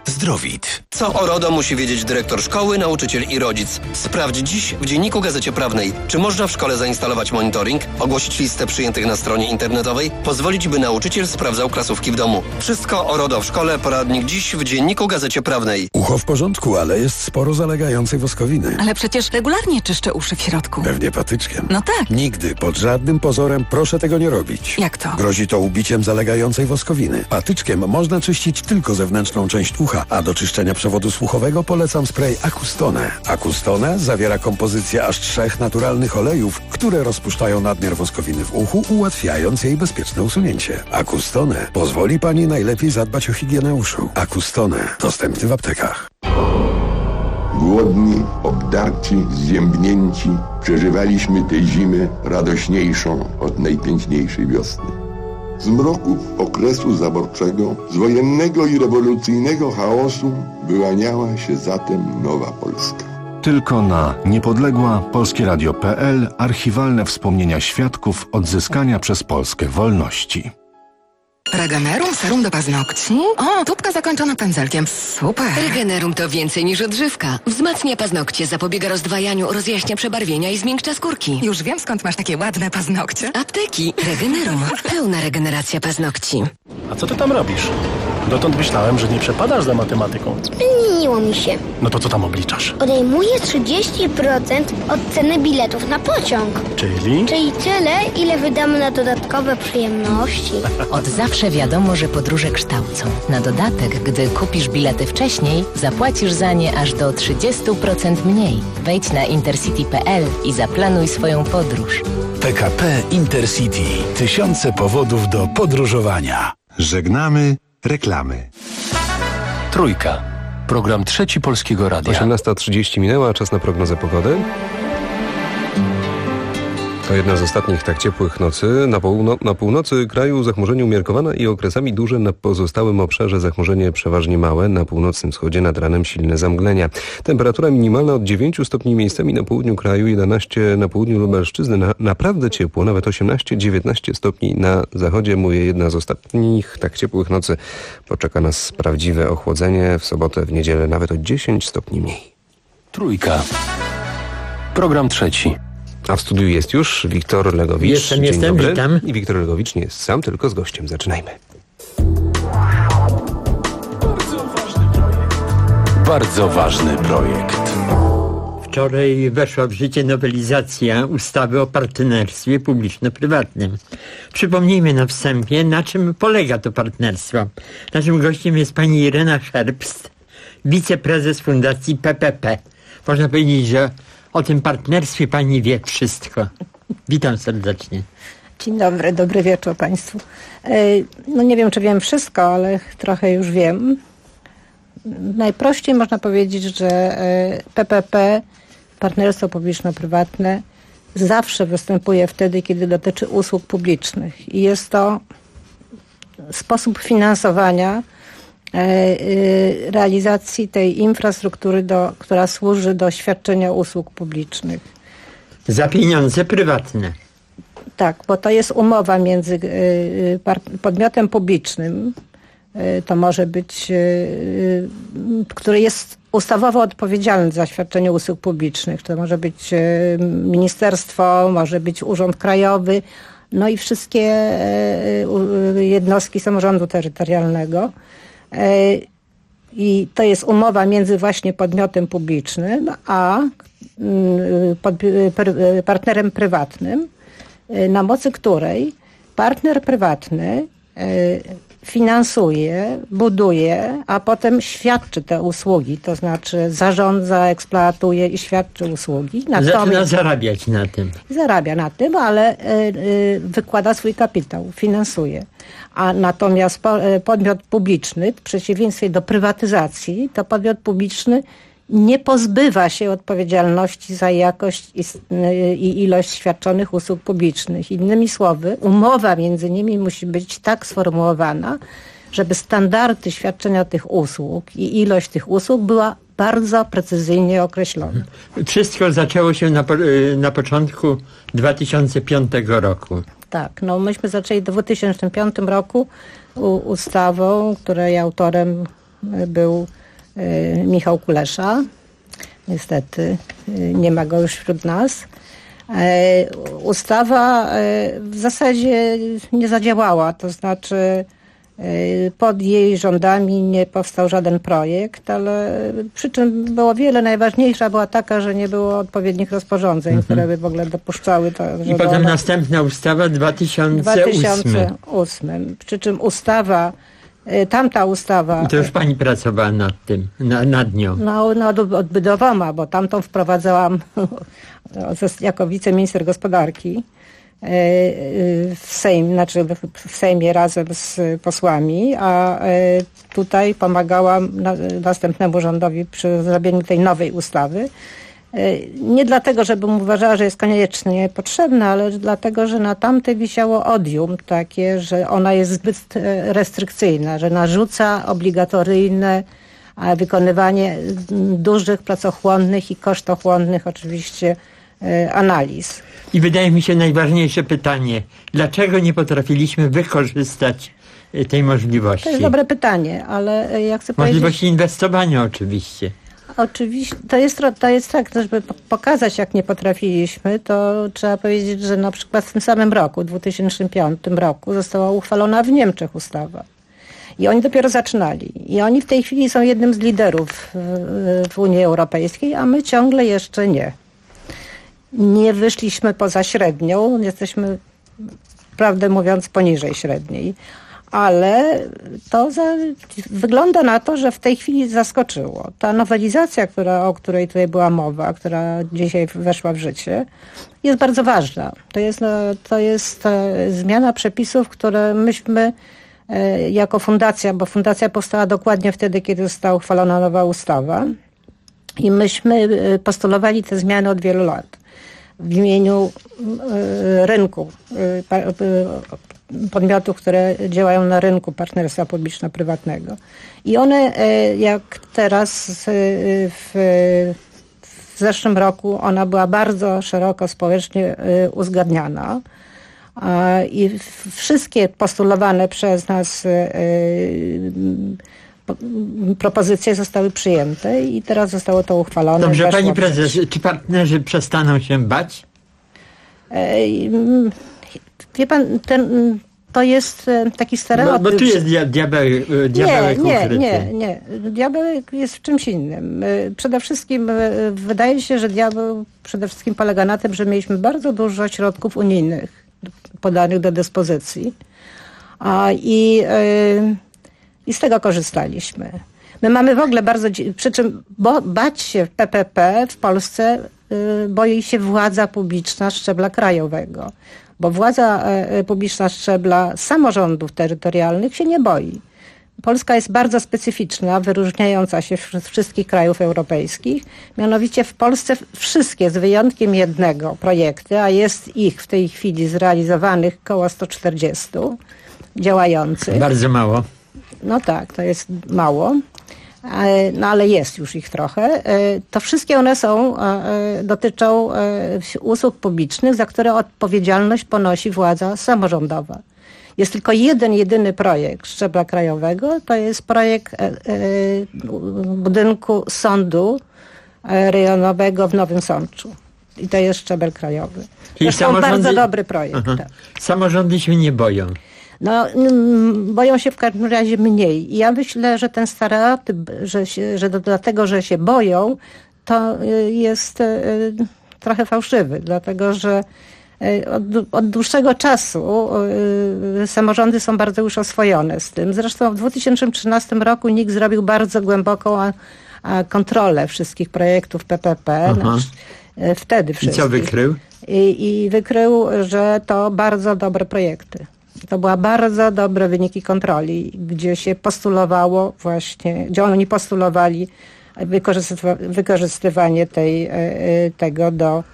Gripowit. Co o RODO musi wiedzieć dyrektor szkoły, nauczyciel i rodzic. Sprawdź dziś w Dzienniku Gazecie Prawnej, czy można w szkole zainstalować monitoring, ogłosić listę przyjętych na stronie internetowej, pozwolić, by nauczyciel sprawdzał klasówki w domu. Wszystko o RODO w szkole, poradnik dziś w Dzienniku Gazecie Prawnej. Ucho w porządku, ale jest sporo zalegającej woskowiny. Ale przecież regularnie czyszczę uszy w środku. Pewnie patyczkiem. No tak. Nigdy, pod żadnym pozorem proszę tego nie robić. Jak to? Grozi to ubiciem zalegającej woskowiny. Patyczkiem można czyścić tylko zewnętrzną część ucha, a do czyszczenia przewodu słuchowego polecam spray Acustone. Acustone zawiera kompozycję aż 3 naturalnych olejów, które rozpuszczają nadmiar woskowiny w uchu, ułatwiając jej bezpieczne usunięcie. Acustone pozwoli Pani najlepiej zadbać o higienę uszu. Acustone dostępny w aptekach. Głodni, obdarci, zziębnięci, przeżywaliśmy tę zimę radośniejszą od najpiękniejszej wiosny. Z mroków okresu zaborczego, z wojennego i rewolucyjnego chaosu wyłaniała się zatem nowa Polska. Tylko na niepodległa-polskieradio.pl archiwalne wspomnienia świadków odzyskania przez Polskę wolności. Regenerum serum do paznokci? O, tubka zakończona pędzelkiem. Super. Regenerum to więcej niż odżywka. Wzmacnia paznokcie, zapobiega rozdwajaniu, rozjaśnia przebarwienia i zmiękcza skórki. Już wiem, skąd masz takie ładne paznokcie. Apteki. Regenerum. Pełna regeneracja paznokci. A co ty tam robisz? Dotąd myślałem, że nie przepadasz za matematyką. Zmieniło mi się. No to co tam obliczasz? Odejmuję 30% od ceny biletów na pociąg. Czyli? Czyli tyle, ile wydamy na dodatkowe przyjemności. Od zawsze wiadomo, że podróże kształcą. Na dodatek, gdy kupisz bilety wcześniej, zapłacisz za nie aż do 30% mniej. Wejdź na intercity.pl i zaplanuj swoją podróż. PKP Intercity. Tysiące powodów do podróżowania. Żegnamy reklamy. Trójka. Program Trzeci Polskiego Radia. 18:30 minęła, czas na prognozę pogody. To jedna z ostatnich tak ciepłych nocy. Na północy kraju zachmurzenie umiarkowane i okresami duże, na pozostałym obszarze zachmurzenie przeważnie małe, na północnym wschodzie nad ranem silne zamglenia. Temperatura minimalna od 9 stopni miejscami na południu kraju, 11 na południu Lubelszczyzny, naprawdę ciepło, nawet 18-19 stopni na zachodzie. Mówię, jedna z ostatnich tak ciepłych nocy. Poczeka nas prawdziwe ochłodzenie, w sobotę, w niedzielę nawet o 10 stopni mniej. Trójka. Program trzeci. A w studiu jest już Wiktor Legowicz. Dzień dobry. Witam. I Wiktor Legowicz nie jest sam, tylko z gościem. Zaczynajmy. Bardzo ważny projekt. Wczoraj weszła w życie nowelizacja ustawy o partnerstwie publiczno-prywatnym. Przypomnijmy na wstępie, na czym polega to partnerstwo. Naszym gościem jest pani Irena Herbst, wiceprezes Fundacji PPP. Można powiedzieć, że o tym partnerstwie pani wie wszystko. Witam serdecznie. Dzień dobry, dobry wieczór państwu. No nie wiem, czy wiem wszystko, ale trochę już wiem. Najprościej można powiedzieć, że PPP, partnerstwo publiczno-prywatne, zawsze występuje wtedy, kiedy dotyczy usług publicznych. I jest to sposób finansowania realizacji tej infrastruktury, która służy do świadczenia usług publicznych. Za pieniądze prywatne. Tak, bo to jest umowa między podmiotem publicznym, to może być, który jest ustawowo odpowiedzialny za świadczenie usług publicznych. To może być ministerstwo, może być urząd krajowy, no i wszystkie jednostki samorządu terytorialnego. I to jest umowa między właśnie podmiotem publicznym a partnerem prywatnym, na mocy której partner prywatny finansuje, buduje, a potem świadczy te usługi, to znaczy zarządza, eksploatuje i świadczy usługi. Zaczyna zarabiać na tym. Zarabia na tym, ale wykłada swój kapitał, finansuje. A natomiast podmiot publiczny, w przeciwieństwie do prywatyzacji, to podmiot publiczny nie pozbywa się odpowiedzialności za jakość i ilość świadczonych usług publicznych. Innymi słowy, umowa między nimi musi być tak sformułowana, żeby standardy świadczenia tych usług i ilość tych usług była bardzo precyzyjnie określona. Wszystko zaczęło się na początku 2005 roku. Tak, no myśmy zaczęli w 2005 roku ustawą, której autorem był Michał Kulesza. Niestety nie ma go już wśród nas. Ustawa w zasadzie nie zadziałała, to znaczy pod jej rządami nie powstał żaden projekt, ale przyczyn było wiele. Najważniejsza była taka, że nie było odpowiednich rozporządzeń, które by w ogóle dopuszczały to. I potem następna ustawa 2008. Przy czym tamta ustawa... I to już pani pracowała nad tym, nad nią. Nad odbudową, bo tamtą wprowadzałam jako wiceminister gospodarki w Sejmie razem z posłami, a tutaj pomagałam następnemu rządowi przy zrobieniu tej nowej ustawy. Nie dlatego, żebym uważała, że jest koniecznie potrzebna, ale dlatego, że na tamtej wisiało odium takie, że ona jest zbyt restrykcyjna, że narzuca obligatoryjne wykonywanie dużych, pracochłonnych i kosztochłonnych oczywiście analiz. I wydaje mi się najważniejsze pytanie, dlaczego nie potrafiliśmy wykorzystać tej możliwości? To jest dobre pytanie, ale ja chcę powiedzieć... Możliwości inwestowania oczywiście. Oczywiście, to jest tak, żeby pokazać, jak nie potrafiliśmy, to trzeba powiedzieć, że na przykład w tym samym roku, 2005 roku, została uchwalona w Niemczech ustawa. I oni dopiero zaczynali. I oni w tej chwili są jednym z liderów w Unii Europejskiej, a my ciągle jeszcze nie. Nie wyszliśmy poza średnią, jesteśmy, prawdę mówiąc, poniżej średniej. Ale to wygląda na to, że w tej chwili zaskoczyło. Ta nowelizacja, o której tutaj była mowa, która dzisiaj weszła w życie, jest bardzo ważna. To jest zmiana przepisów, które myśmy jako fundacja, bo fundacja powstała dokładnie wtedy, kiedy została uchwalona nowa ustawa i myśmy postulowali te zmiany od wielu lat w imieniu rynku, podmiotów, które działają na rynku partnerstwa publiczno-prywatnego. I one, jak teraz w zeszłym roku, ona była bardzo szeroko społecznie uzgadniana i wszystkie postulowane przez nas propozycje zostały przyjęte i teraz zostało to uchwalone. Dobrze, pani prezes, czy partnerzy przestaną się bać? Wie pan, to jest taki stereotyp. Bo tu jest diabełek ukryty. Nie. Diabełek jest w czymś innym. Przede wszystkim wydaje się, że diabeł przede wszystkim polega na tym, że mieliśmy bardzo dużo środków unijnych podanych do dyspozycji i z tego korzystaliśmy. My mamy w ogóle przy czym bać się PPP w Polsce boi się władza publiczna szczebla krajowego, bo władza publiczna szczebla samorządów terytorialnych się nie boi. Polska jest bardzo specyficzna, wyróżniająca się wśród wszystkich krajów europejskich. Mianowicie w Polsce wszystkie, z wyjątkiem jednego, projekty, a jest ich w tej chwili zrealizowanych około 140 działających. Bardzo mało. No tak, to jest mało. No ale jest już ich trochę. To wszystkie one dotyczą usług publicznych, za które odpowiedzialność ponosi władza samorządowa. Jest tylko jedyny projekt szczebla krajowego, to jest projekt budynku sądu rejonowego w Nowym Sączu. I to jest szczebel krajowy. Zresztą bardzo dobry projekt. Tak. Samorządy się nie boją. No, boją się w każdym razie mniej. I ja myślę, że ten stereotyp, że dlatego, że się boją, to jest trochę fałszywy, dlatego że od dłuższego czasu samorządy są bardzo już oswojone z tym. Zresztą w 2013 roku NIK zrobił bardzo głęboką kontrolę wszystkich projektów PPP. Wtedy wszystkich. I co wykrył? I wykrył, że to bardzo dobre projekty. To były bardzo dobre wyniki kontroli, gdzie się postulowało właśnie, gdzie oni postulowali wykorzystywanie tego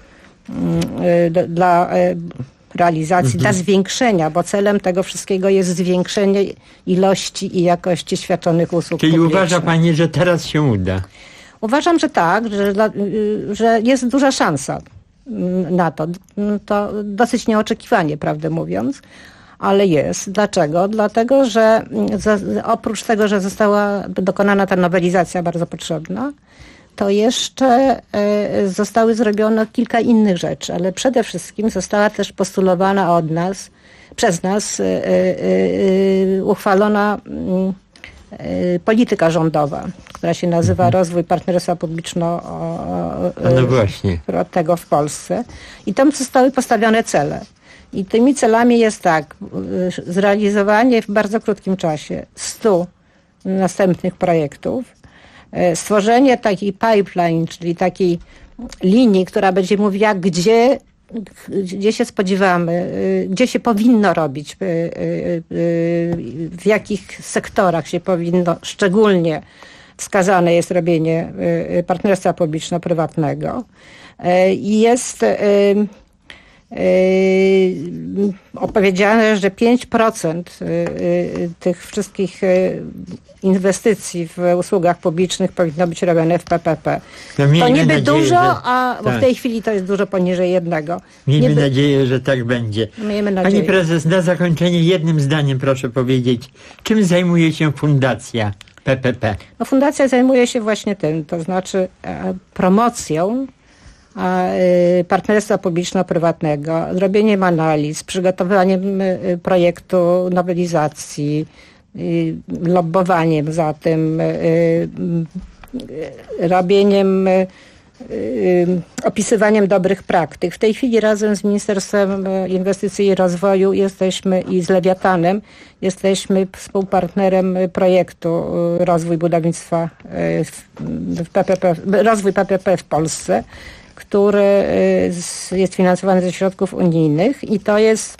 dla realizacji, dla zwiększenia, bo celem tego wszystkiego jest zwiększenie ilości i jakości świadczonych usług Czyli publicznych. uważa pani, że teraz się uda? Uważam, że tak, że jest duża szansa na to. To dosyć nieoczekiwanie, prawdę mówiąc, ale jest. Dlaczego? Dlatego, że oprócz tego, że została dokonana ta nowelizacja bardzo potrzebna, to jeszcze zostały zrobione kilka innych rzeczy, ale przede wszystkim została też postulowana przez nas uchwalona polityka rządowa, która się nazywa Rozwój Partnerstwa Publiczno-Prywatnego w Polsce. I tam zostały postawione cele. I tymi celami jest tak, zrealizowanie w bardzo krótkim czasie 100 następnych projektów, stworzenie takiej pipeline, czyli takiej linii, która będzie mówiła, gdzie się spodziewamy, gdzie się powinno robić, w jakich sektorach się powinno, szczególnie wskazane jest robienie partnerstwa publiczno-prywatnego. I jest opowiedziane, że 5% tych wszystkich inwestycji w usługach publicznych powinno być robione w PPP. To niby nadzieję, dużo, bo w tej chwili to jest dużo poniżej 1. Miejmy nadzieję, że tak będzie. Pani prezes, na zakończenie jednym zdaniem proszę powiedzieć, czym zajmuje się Fundacja PPP? No, fundacja zajmuje się właśnie tym, to znaczy promocją partnerstwa publiczno-prywatnego, zrobieniem analiz, przygotowaniem projektu nowelizacji, lobbowaniem za tym, robieniem, opisywaniem dobrych praktyk. W tej chwili razem z Ministerstwem Inwestycji i Rozwoju i z Lewiatanem jesteśmy współpartnerem projektu Rozwój Budownictwa Rozwój PPP w Polsce, który jest finansowany ze środków unijnych i to jest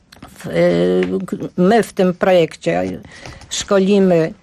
my w tym projekcie szkolimy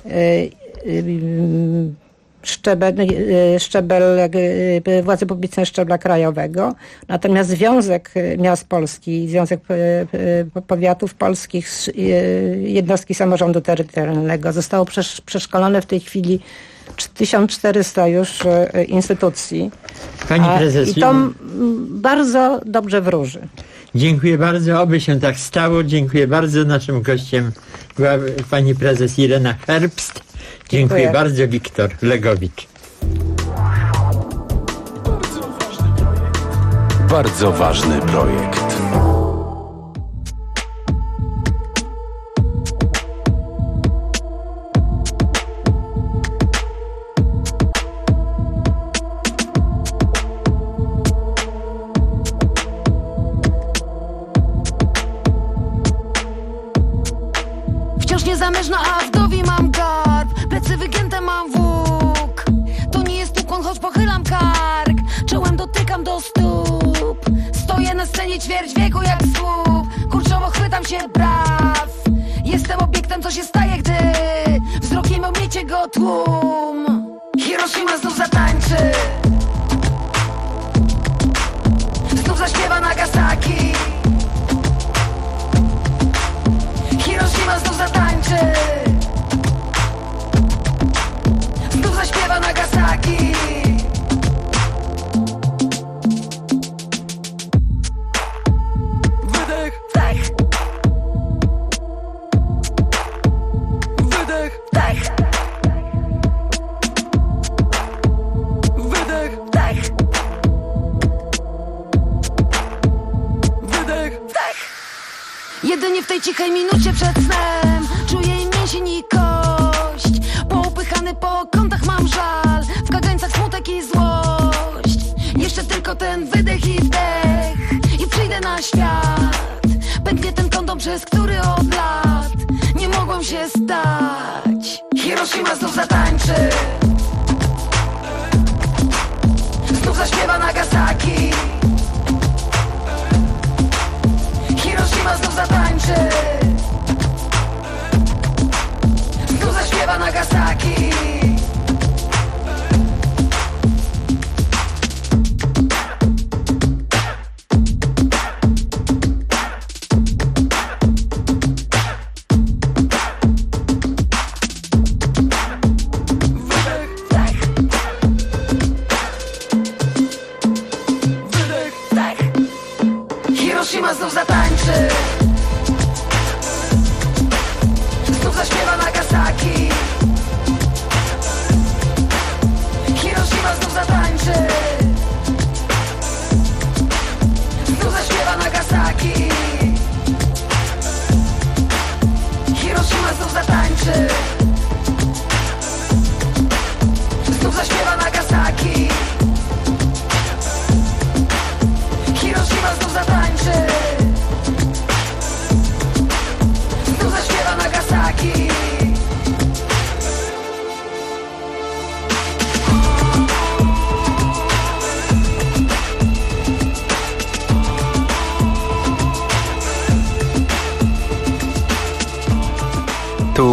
szczebel władzy publicznej szczebla krajowego, natomiast Związek Miast Polskich, Związek Powiatów Polskich, jednostki samorządu terytorialnego zostało przeszkolone w tej chwili 1400 już instytucji. Pani prezes, i to bardzo dobrze wróży. Dziękuję bardzo, oby się tak stało. Dziękuję bardzo. Naszym gościem była pani prezes Irena Herbst. Dziękuję bardzo, Wiktor Legowicz. Bardzo ważny projekt. Niezamężna, a wdowi mam garb. Plecy wygięte mam włók. To nie jest ukłon, choć pochylam kark. Czołem dotykam do stóp. Stoję na scenie ćwierć wieku jak słup. Kurczowo chwytam się braw. Jestem obiektem, co się staje, gdy wzrokiem omiecie go tłum. Hiroshima znów zatańczy. Znów zaśpiewa Nagasaki. Hiroshima znów zatańczy. Znów zaśpiewa Nagasaki. Wydech, wdech. Wydech, wdech. Wydech, wdech. Wydech, wdech. Jedynie w tej cichej minucie przed snem czuję mięsień i kość. Poupychany po kątach mam żal. W kagańcach smutek i złość. Jeszcze tylko ten wydech i wdech i przyjdę na świat. Pęknie ten kondom, przez który od lat nie mogłem się stać. Hiroshima znów zatańczy. Znów zaśpiewa Nagasaki. Hiroshima znów zatańczy. Znów zaśpiewa Nagasaki. Wydech,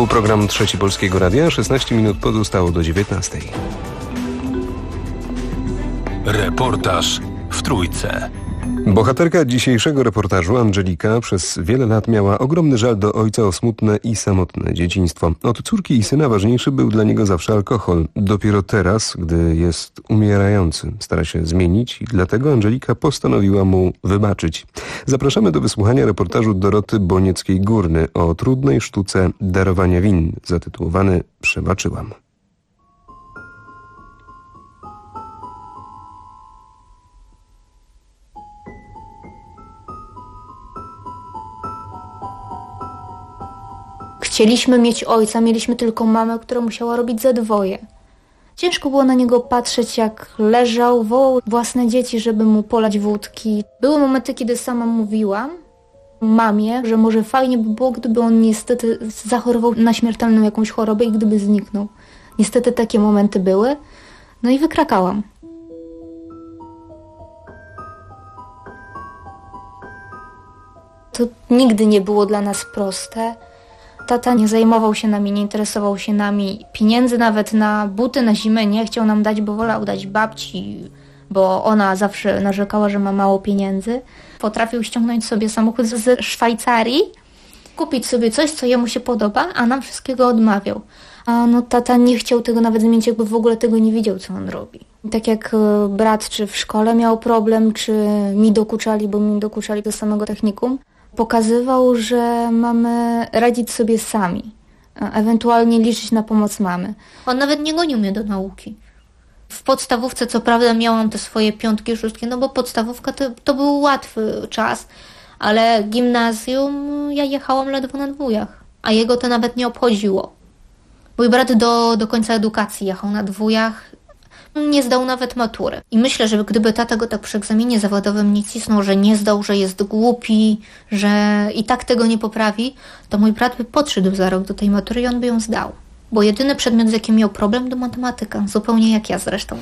był program Trzeci Polskiego Radia. 16 minut pozostało do 19. Reportaż w Trójce. Bohaterka dzisiejszego reportażu, Angelika, przez wiele lat miała ogromny żal do ojca o smutne i samotne dzieciństwo. Od córki i syna ważniejszy był dla niego zawsze alkohol. Dopiero teraz, gdy jest umierający, stara się zmienić i dlatego Angelika postanowiła mu wybaczyć. Zapraszamy do wysłuchania reportażu Doroty Bonieckiej-Górny o trudnej sztuce darowania win, zatytułowany Przebaczyłam. Chcieliśmy mieć ojca, mieliśmy tylko mamę, która musiała robić za dwoje. Ciężko było na niego patrzeć, jak leżał, wołał własne dzieci, żeby mu polać wódki. Były momenty, kiedy sama mówiłam mamie, że może fajnie by było, gdyby on niestety zachorował na śmiertelną jakąś chorobę i gdyby zniknął. Niestety takie momenty były, no i wykrakałam. To nigdy nie było dla nas proste. Tata nie zajmował się nami, nie interesował się nami. Pieniędzy nawet na buty na zimę nie chciał nam dać, bo wolał dać babci, bo ona zawsze narzekała, że ma mało pieniędzy. Potrafił ściągnąć sobie samochód ze Szwajcarii, kupić sobie coś, co jemu się podoba, a nam wszystkiego odmawiał. A no tata nie chciał tego nawet zmienić, jakby w ogóle tego nie widział, co on robi. Tak jak brat czy w szkole miał problem, czy mi dokuczali, bo mi dokuczali do samego technikum, pokazywał, że mamy radzić sobie sami, ewentualnie liczyć na pomoc mamy. On nawet nie gonił mnie do nauki. W podstawówce co prawda miałam te swoje 5, 6, no bo podstawówka to był łatwy czas, ale gimnazjum ja jechałam ledwo na dwójach, a jego to nawet nie obchodziło. Mój brat do końca edukacji jechał na dwójach, nie zdał nawet matury. I myślę, że gdyby tata go tak przy egzaminie zawodowym nie cisnął, że nie zdał, że jest głupi, że i tak tego nie poprawi, to mój brat by podszedł za rok do tej matury i on by ją zdał. Bo jedyny przedmiot, z jakim miał problem, to matematyka. Zupełnie jak ja zresztą.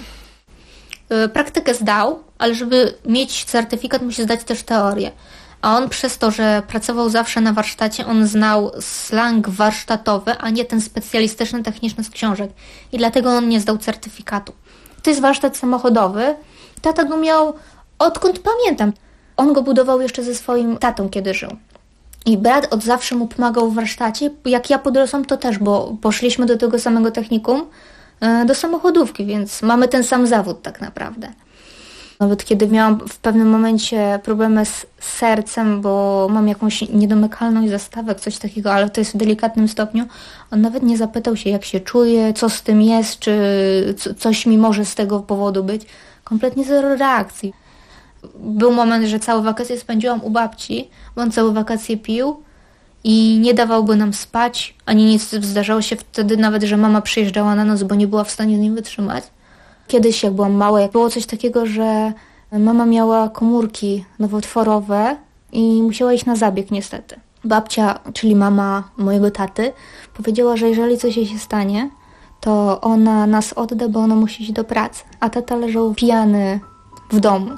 Praktykę zdał, ale żeby mieć certyfikat, musi zdać też teorię. A on przez to, że pracował zawsze na warsztacie, on znał slang warsztatowy, a nie ten specjalistyczny, techniczny z książek. I dlatego on nie zdał certyfikatu. To jest warsztat samochodowy. Tata go miał odkąd pamiętam. On go budował jeszcze ze swoim tatą, kiedy żył. I brat od zawsze mu pomagał w warsztacie. Jak ja podrosłam, to też, bo poszliśmy do tego samego technikum, do samochodówki, więc mamy ten sam zawód tak naprawdę. Nawet kiedy miałam w pewnym momencie problemy z sercem, bo mam jakąś niedomykalność zastawek, coś takiego, ale to jest w delikatnym stopniu, on nawet nie zapytał się, jak się czuję, co z tym jest, czy coś mi może z tego powodu być. Kompletnie zero reakcji. Był moment, że całe wakacje spędziłam u babci, bo on całe wakacje pił i nie dawałby nam spać, ani nic. Zdarzało się wtedy nawet, że mama przyjeżdżała na noc, bo nie była w stanie z nim wytrzymać. Kiedyś, jak byłam mała, było coś takiego, że mama miała komórki nowotworowe i musiała iść na zabieg niestety. Babcia, czyli mama mojego taty, powiedziała, że jeżeli coś jej się stanie, to ona nas odda, bo ona musi iść do pracy. A tata leżał pijany w domu.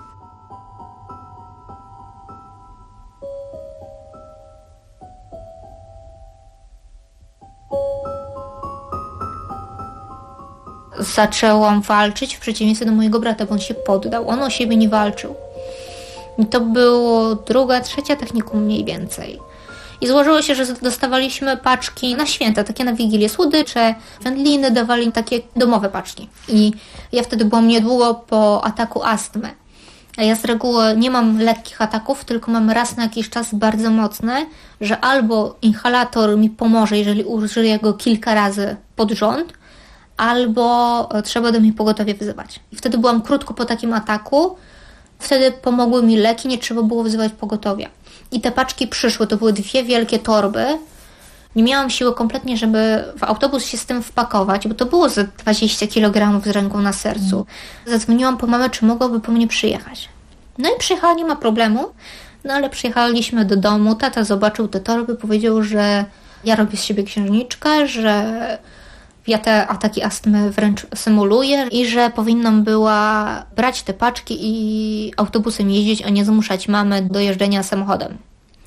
Zaczęłam walczyć w przeciwieństwie do mojego brata, bo on się poddał. On o siebie nie walczył. I to było 2., 3. technikum mniej więcej. I złożyło się, że dostawaliśmy paczki na święta, takie na Wigilię, słodycze, wędliny, dawali takie domowe paczki. I ja wtedy byłam niedługo po ataku astmy. A ja z reguły nie mam lekkich ataków, tylko mam raz na jakiś czas bardzo mocne, że albo inhalator mi pomoże, jeżeli użyję go kilka razy pod rząd, albo trzeba do mnie pogotowie wzywać. I wtedy byłam krótko po takim ataku, wtedy pomogły mi leki, nie trzeba było wzywać pogotowia. I te paczki przyszły, to były 2 wielkie torby. Nie miałam siły kompletnie, żeby w autobus się z tym wpakować, bo to było ze 20 kg z ręką na sercu. Zadzwoniłam po mamę, czy mogłaby po mnie przyjechać. No i przyjechała, nie ma problemu. No ale przyjechaliśmy do domu, tata zobaczył te torby, powiedział, że ja robię z siebie księżniczkę, że ja te ataki astmy wręcz symuluję i że powinnam była brać te paczki i autobusem jeździć, a nie zmuszać mamy do jeżdżenia samochodem.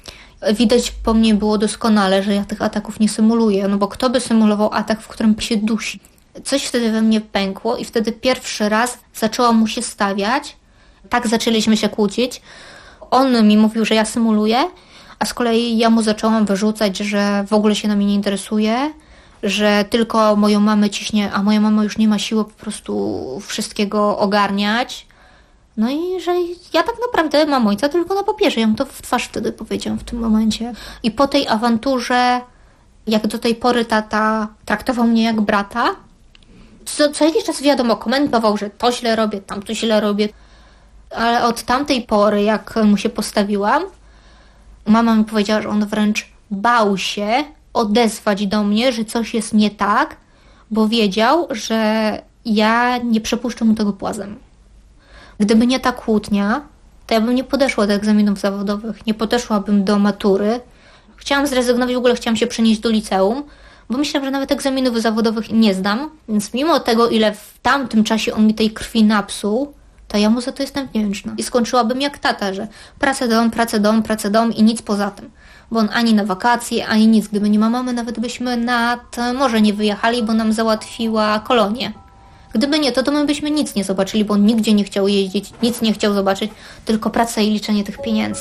Widać po mnie było doskonale, że ja tych ataków nie symuluję, no bo kto by symulował atak, w którym się dusi? Coś wtedy we mnie pękło i wtedy pierwszy raz zaczęłam mu się stawiać. Tak zaczęliśmy się kłócić. On mi mówił, że ja symuluję, a z kolei ja mu zaczęłam wyrzucać, że w ogóle się nami nie interesuje, że tylko moją mamę ciśnie, a moja mama już nie ma siły po prostu wszystkiego ogarniać. No i że ja tak naprawdę mam ojca tylko na papierze. Ja mu to w twarz wtedy powiedziałam w tym momencie. I po tej awanturze, jak do tej pory tata traktował mnie jak brata, co jakiś czas wiadomo, komentował, że to źle robię, tamto źle robię. Ale od tamtej pory, jak mu się postawiłam, mama mi powiedziała, że on wręcz bał się odezwać do mnie, że coś jest nie tak, bo wiedział, że ja nie przepuszczę mu tego płazem. Gdyby nie ta kłótnia, to ja bym nie podeszła do egzaminów zawodowych, nie podeszłabym do matury. Chciałam zrezygnować, w ogóle chciałam się przenieść do liceum, bo myślałam, że nawet egzaminów zawodowych nie zdam, więc mimo tego, ile w tamtym czasie on mi tej krwi napsuł, to ja mu za to jestem wdzięczna. I skończyłabym jak tata, że pracę, dom i nic poza tym. Bo on ani na wakacje, ani nic. Gdyby nie ma mamy, nawet byśmy nad morze nie wyjechali, bo nam załatwiła kolonię. Gdyby nie, to my byśmy nic nie zobaczyli, bo on nigdzie nie chciał jeździć, nic nie chciał zobaczyć, tylko pracę i liczenie tych pieniędzy.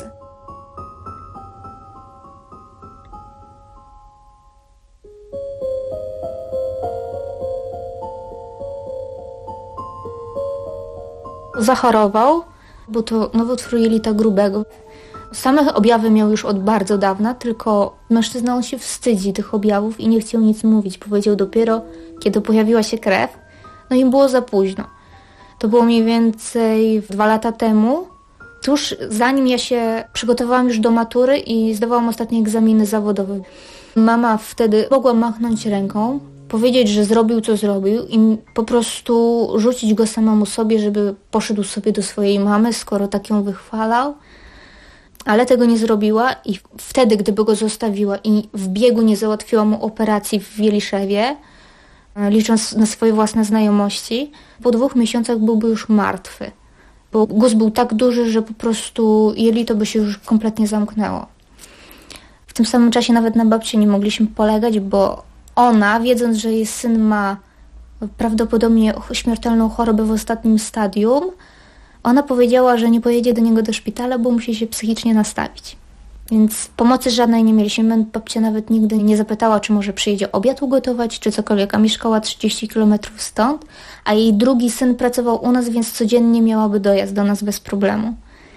Zachorował, bo to nowotwór jelita grubego. Same objawy miał już od bardzo dawna, tylko mężczyzna on się wstydzi tych objawów i nie chciał nic mówić. Powiedział dopiero, kiedy pojawiła się krew, no i było za późno. To było mniej więcej 2 lata temu, tuż zanim ja się przygotowałam już do matury i zdawałam ostatnie egzaminy zawodowe. Mama wtedy mogła machnąć ręką, powiedzieć, że zrobił, co zrobił i po prostu rzucić go samemu sobie, żeby poszedł sobie do swojej mamy, skoro tak ją wychwalał. Ale tego nie zrobiła i wtedy, gdyby go zostawiła i w biegu nie załatwiła mu operacji w Wieliszewie, licząc na swoje własne znajomości, po 2 miesiącach byłby już martwy. Bo guz był tak duży, że po prostu jelito by się już kompletnie zamknęło. W tym samym czasie nawet na babcię nie mogliśmy polegać, bo ona, wiedząc, że jej syn ma prawdopodobnie śmiertelną chorobę w ostatnim stadium, ona powiedziała, że nie pojedzie do niego do szpitala, bo musi się psychicznie nastawić. Więc pomocy żadnej nie mieliśmy. Babcia nawet nigdy nie zapytała, czy może przyjedzie obiad ugotować, czy cokolwiek. A mieszkała 30 km stąd, a jej drugi syn pracował u nas, więc codziennie miałaby dojazd do nas bez problemu.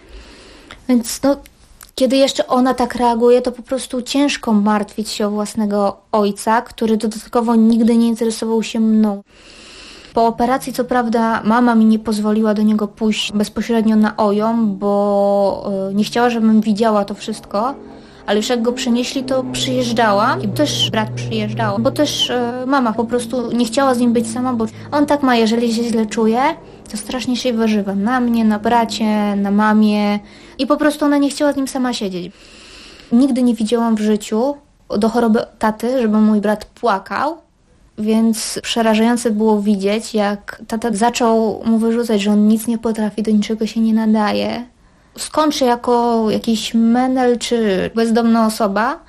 Więc kiedy jeszcze ona tak reaguje, to po prostu ciężko martwić się o własnego ojca, który dodatkowo nigdy nie interesował się mną. Po operacji, co prawda, mama mi nie pozwoliła do niego pójść bezpośrednio na OJOM, bo nie chciała, żebym widziała to wszystko, ale już jak go przenieśli, to przyjeżdżała i też brat przyjeżdżał, bo też mama po prostu nie chciała z nim być sama, bo on tak ma, jeżeli się źle czuje, to strasznie się wyżywa na mnie, na bracie, na mamie i po prostu ona nie chciała z nim sama siedzieć. Nigdy nie widziałam w życiu do choroby taty, żeby mój brat płakał, więc przerażające było widzieć, jak tata zaczął mu wyrzucać, że on nic nie potrafi, do niczego się nie nadaje. Skończy jako jakiś menel czy bezdomna osoba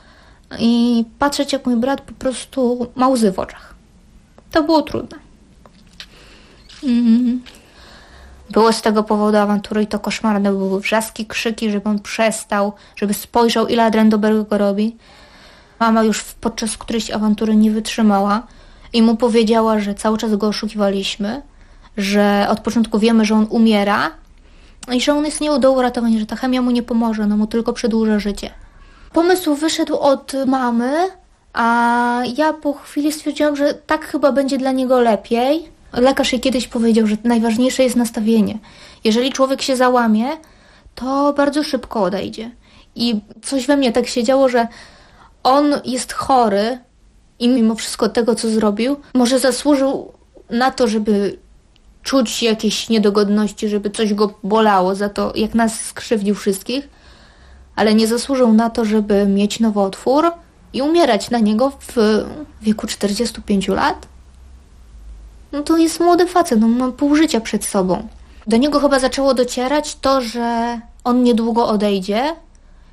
i patrzeć, jak mój brat po prostu ma łzy w oczach. To było trudne. Było z tego powodu awantury i to koszmarne. Były wrzaski, krzyki, żeby on przestał, żeby spojrzał, ile Adrian dobrego robi. Mama już podczas którejś awantury nie wytrzymała i mu powiedziała, że cały czas go oszukiwaliśmy, że od początku wiemy, że on umiera i że on jest nie do uratowania, że ta chemia mu nie pomoże, no mu tylko przedłuża życie. Pomysł wyszedł od mamy, a ja po chwili stwierdziłam, że tak chyba będzie dla niego lepiej. Lekarz jej kiedyś powiedział, że najważniejsze jest nastawienie. Jeżeli człowiek się załamie, to bardzo szybko odejdzie. I coś we mnie tak się działo, że on jest chory i mimo wszystko tego, co zrobił, może zasłużył na to, żeby czuć jakieś niedogodności, żeby coś go bolało za to, jak nas skrzywdził wszystkich, ale nie zasłużył na to, żeby mieć nowotwór i umierać na niego w wieku 45 lat. No to jest młody facet, ma pół życia przed sobą. Do niego chyba zaczęło docierać to, że on niedługo odejdzie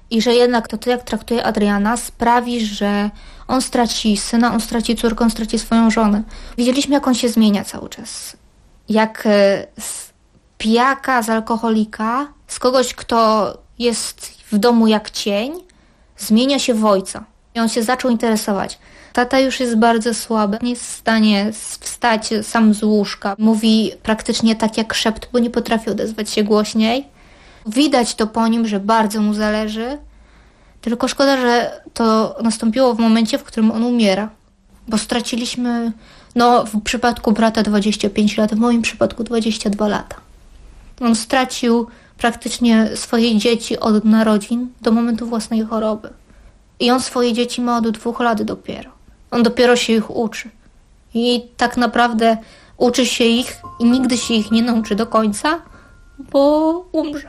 i że jednak to, jak traktuje Adriana, sprawi, że on straci syna, on straci córkę, on straci swoją żonę. Widzieliśmy, jak on się zmienia cały czas. Jak z pijaka, z alkoholika, z kogoś, kto jest w domu jak cień, zmienia się w ojca. I on się zaczął interesować. Tata już jest bardzo słaby, nie jest w stanie wstać sam z łóżka. Mówi praktycznie tak jak szept, bo nie potrafi odezwać się głośniej. Widać to po nim, że bardzo mu zależy. Tylko szkoda, że to nastąpiło w momencie, w którym on umiera. Bo straciliśmy, w przypadku brata 25 lat, w moim przypadku 22 lata. On stracił praktycznie swoje dzieci od narodzin do momentu własnej choroby. I on swoje dzieci ma od 2 lat dopiero. On dopiero się ich uczy. I tak naprawdę uczy się ich i nigdy się ich nie nauczy do końca, bo umrze.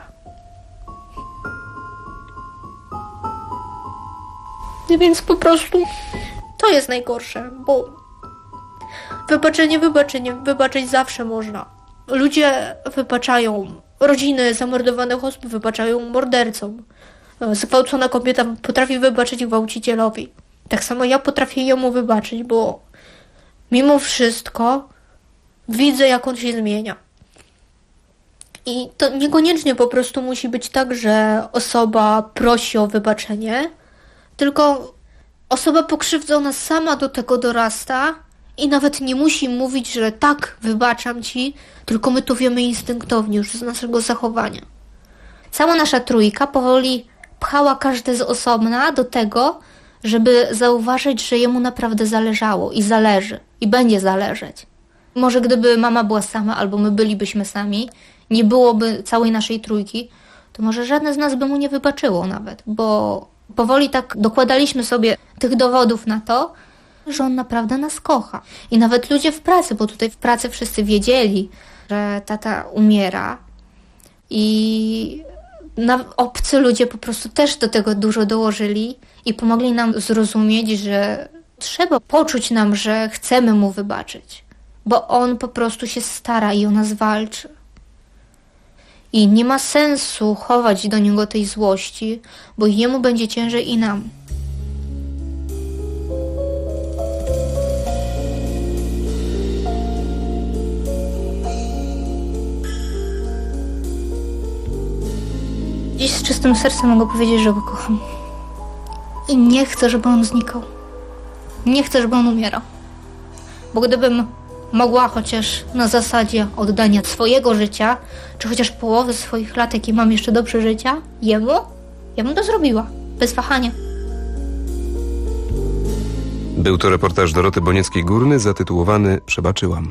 I więc po prostu to jest najgorsze, bo wybaczyć zawsze można. Ludzie wybaczają, rodziny zamordowanych osób wybaczają mordercom. Zgwałcona kobieta potrafi wybaczyć gwałcicielowi. Tak samo ja potrafię jemu wybaczyć, bo mimo wszystko widzę, jak on się zmienia. I to niekoniecznie po prostu musi być tak, że osoba prosi o wybaczenie, tylko osoba pokrzywdzona sama do tego dorasta i nawet nie musi mówić, że tak, wybaczam ci, tylko my to wiemy instynktownie już z naszego zachowania. Cała nasza trójka powoli pchała każdy z osobna do tego, żeby zauważyć, że jemu naprawdę zależało i zależy i będzie zależeć. Może gdyby mama była sama albo my bylibyśmy sami, nie byłoby całej naszej trójki, to może żadne z nas by mu nie wybaczyło nawet, bo powoli tak dokładaliśmy sobie tych dowodów na to, że on naprawdę nas kocha. I nawet ludzie w pracy, bo tutaj w pracy wszyscy wiedzieli, że tata umiera i obcy ludzie po prostu też do tego dużo dołożyli i pomogli nam zrozumieć, że trzeba poczuć nam, że chcemy mu wybaczyć, bo on po prostu się stara i o nas walczy. I nie ma sensu chować do niego tej złości, bo jemu będzie ciężej i nam. Dziś z czystym sercem mogę powiedzieć, że go kocham. I nie chcę, żeby on znikał. Nie chcę, żeby on umierał. Bo gdybym mogła chociaż na zasadzie oddania swojego życia, czy chociaż połowy swoich lat, jakie mam jeszcze do przeżycia, ja bym to zrobiła. Bez wahania. Był to reportaż Doroty Bonieckiej-Górny zatytułowany Przebaczyłam.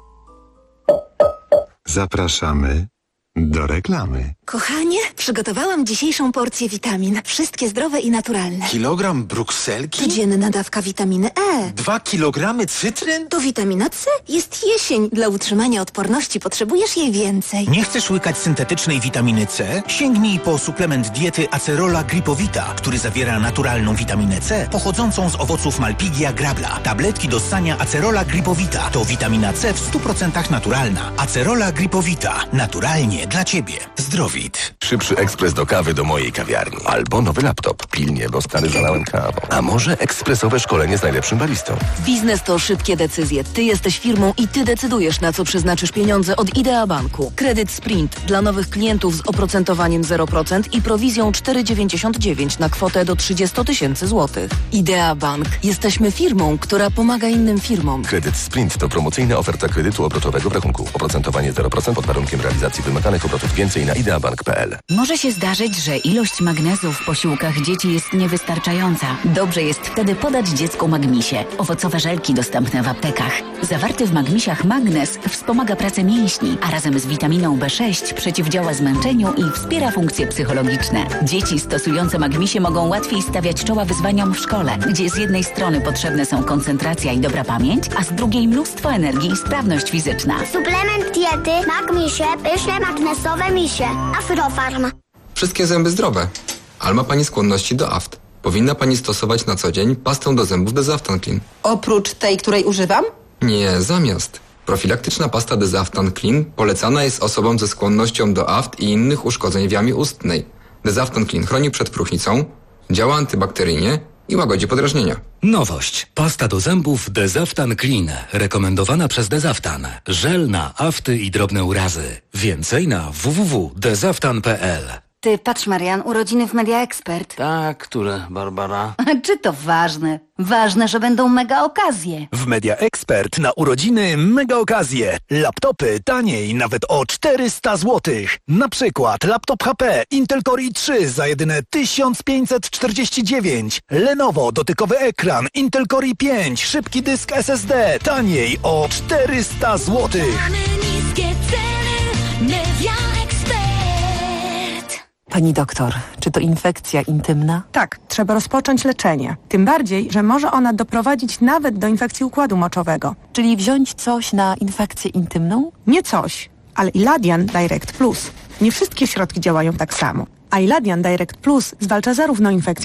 Zapraszamy do reklamy. Kochanie, przygotowałam dzisiejszą porcję witamin. Wszystkie zdrowe i naturalne. Kilogram brukselki? Codzienna dawka witaminy E. 2 kilogramy cytryn? To witamina C. Jest jesień. Dla utrzymania odporności potrzebujesz jej więcej. Nie chcesz łykać syntetycznej witaminy C? Sięgnij po suplement diety Acerola Gripowita, który zawiera naturalną witaminę C pochodzącą z owoców Malpigia grabla. Tabletki do ssania Acerola Gripowita to witamina C w 100% naturalna. Acerola Gripowita. Naturalnie dla Ciebie. Zdrowit. Szybszy ekspres do kawy do mojej kawiarni. Albo nowy laptop. Pilnie, bo stary zalałem kawą. A może ekspresowe szkolenie z najlepszym baristą. Biznes to szybkie decyzje. Ty jesteś firmą i ty decydujesz, na co przeznaczysz pieniądze od Idea Banku. Kredyt Sprint dla nowych klientów z oprocentowaniem 0% i prowizją 4,99 na kwotę do 30 000 złotych. Idea Bank. Jesteśmy firmą, która pomaga innym firmom. Kredyt Sprint to promocyjna oferta kredytu obrotowego w rachunku. Oprocentowanie 0% pod warunkiem realizacji wymaganych obrotów. Więcej na ideabank.pl. Może się zdarzyć, że ilość magnezu w posiłkach dzieci jest niewystarczająca. Dobrze jest wtedy podać dziecku Magmisie. Owocowe żelki dostępne w aptekach. Zawarty w Magmisiach magnez wspomaga pracę mięśni, a razem z witaminą B6 przeciwdziała zmęczeniu i wspiera funkcje psychologiczne. Dzieci stosujące Magmisie mogą łatwiej stawiać czoła wyzwaniom w szkole, gdzie z jednej strony potrzebne są koncentracja i dobra pamięć, a z drugiej mnóstwo energii i sprawność fizyczna. Suplement diety Magmisie, pyszne magnesowe misie. Afrofarm. Wszystkie zęby zdrowe. Ale ma Pani skłonności do aft. Powinna Pani stosować na co dzień pastę do zębów Desaftan Clean. Oprócz tej, której używam? Nie, zamiast. Profilaktyczna pasta Desaftan Clean polecana jest osobom ze skłonnością do aft i innych uszkodzeń w jamie ustnej. Dezaftan Clean chroni przed próchnicą, działa antybakteryjnie i łagodzi podrażnienia. Nowość. Pasta do zębów Dezaftan Clean. Rekomendowana przez Dezaftan. Żel na afty i drobne urazy. Więcej na www.dezaftan.pl. Ty, patrz Marian, urodziny w Media Expert. Tak, które, Barbara? Czy to ważne? Ważne, że będą mega okazje. W Media Expert na urodziny mega okazje. Laptopy taniej nawet o 400 zł. Na przykład laptop HP Intel Core i3 za jedyne 1549. Lenovo dotykowy ekran Intel Core i5 szybki dysk SSD taniej o 400 zł. Niskie ceny, Media Expert. Pani doktor, czy to infekcja intymna? Tak, trzeba rozpocząć leczenie. Tym bardziej, że może ona doprowadzić nawet do infekcji układu moczowego. Czyli wziąć coś na infekcję intymną? Nie coś, ale Iladian Direct Plus. Nie wszystkie środki działają tak samo. A Iladian Direct Plus zwalcza zarówno infekcję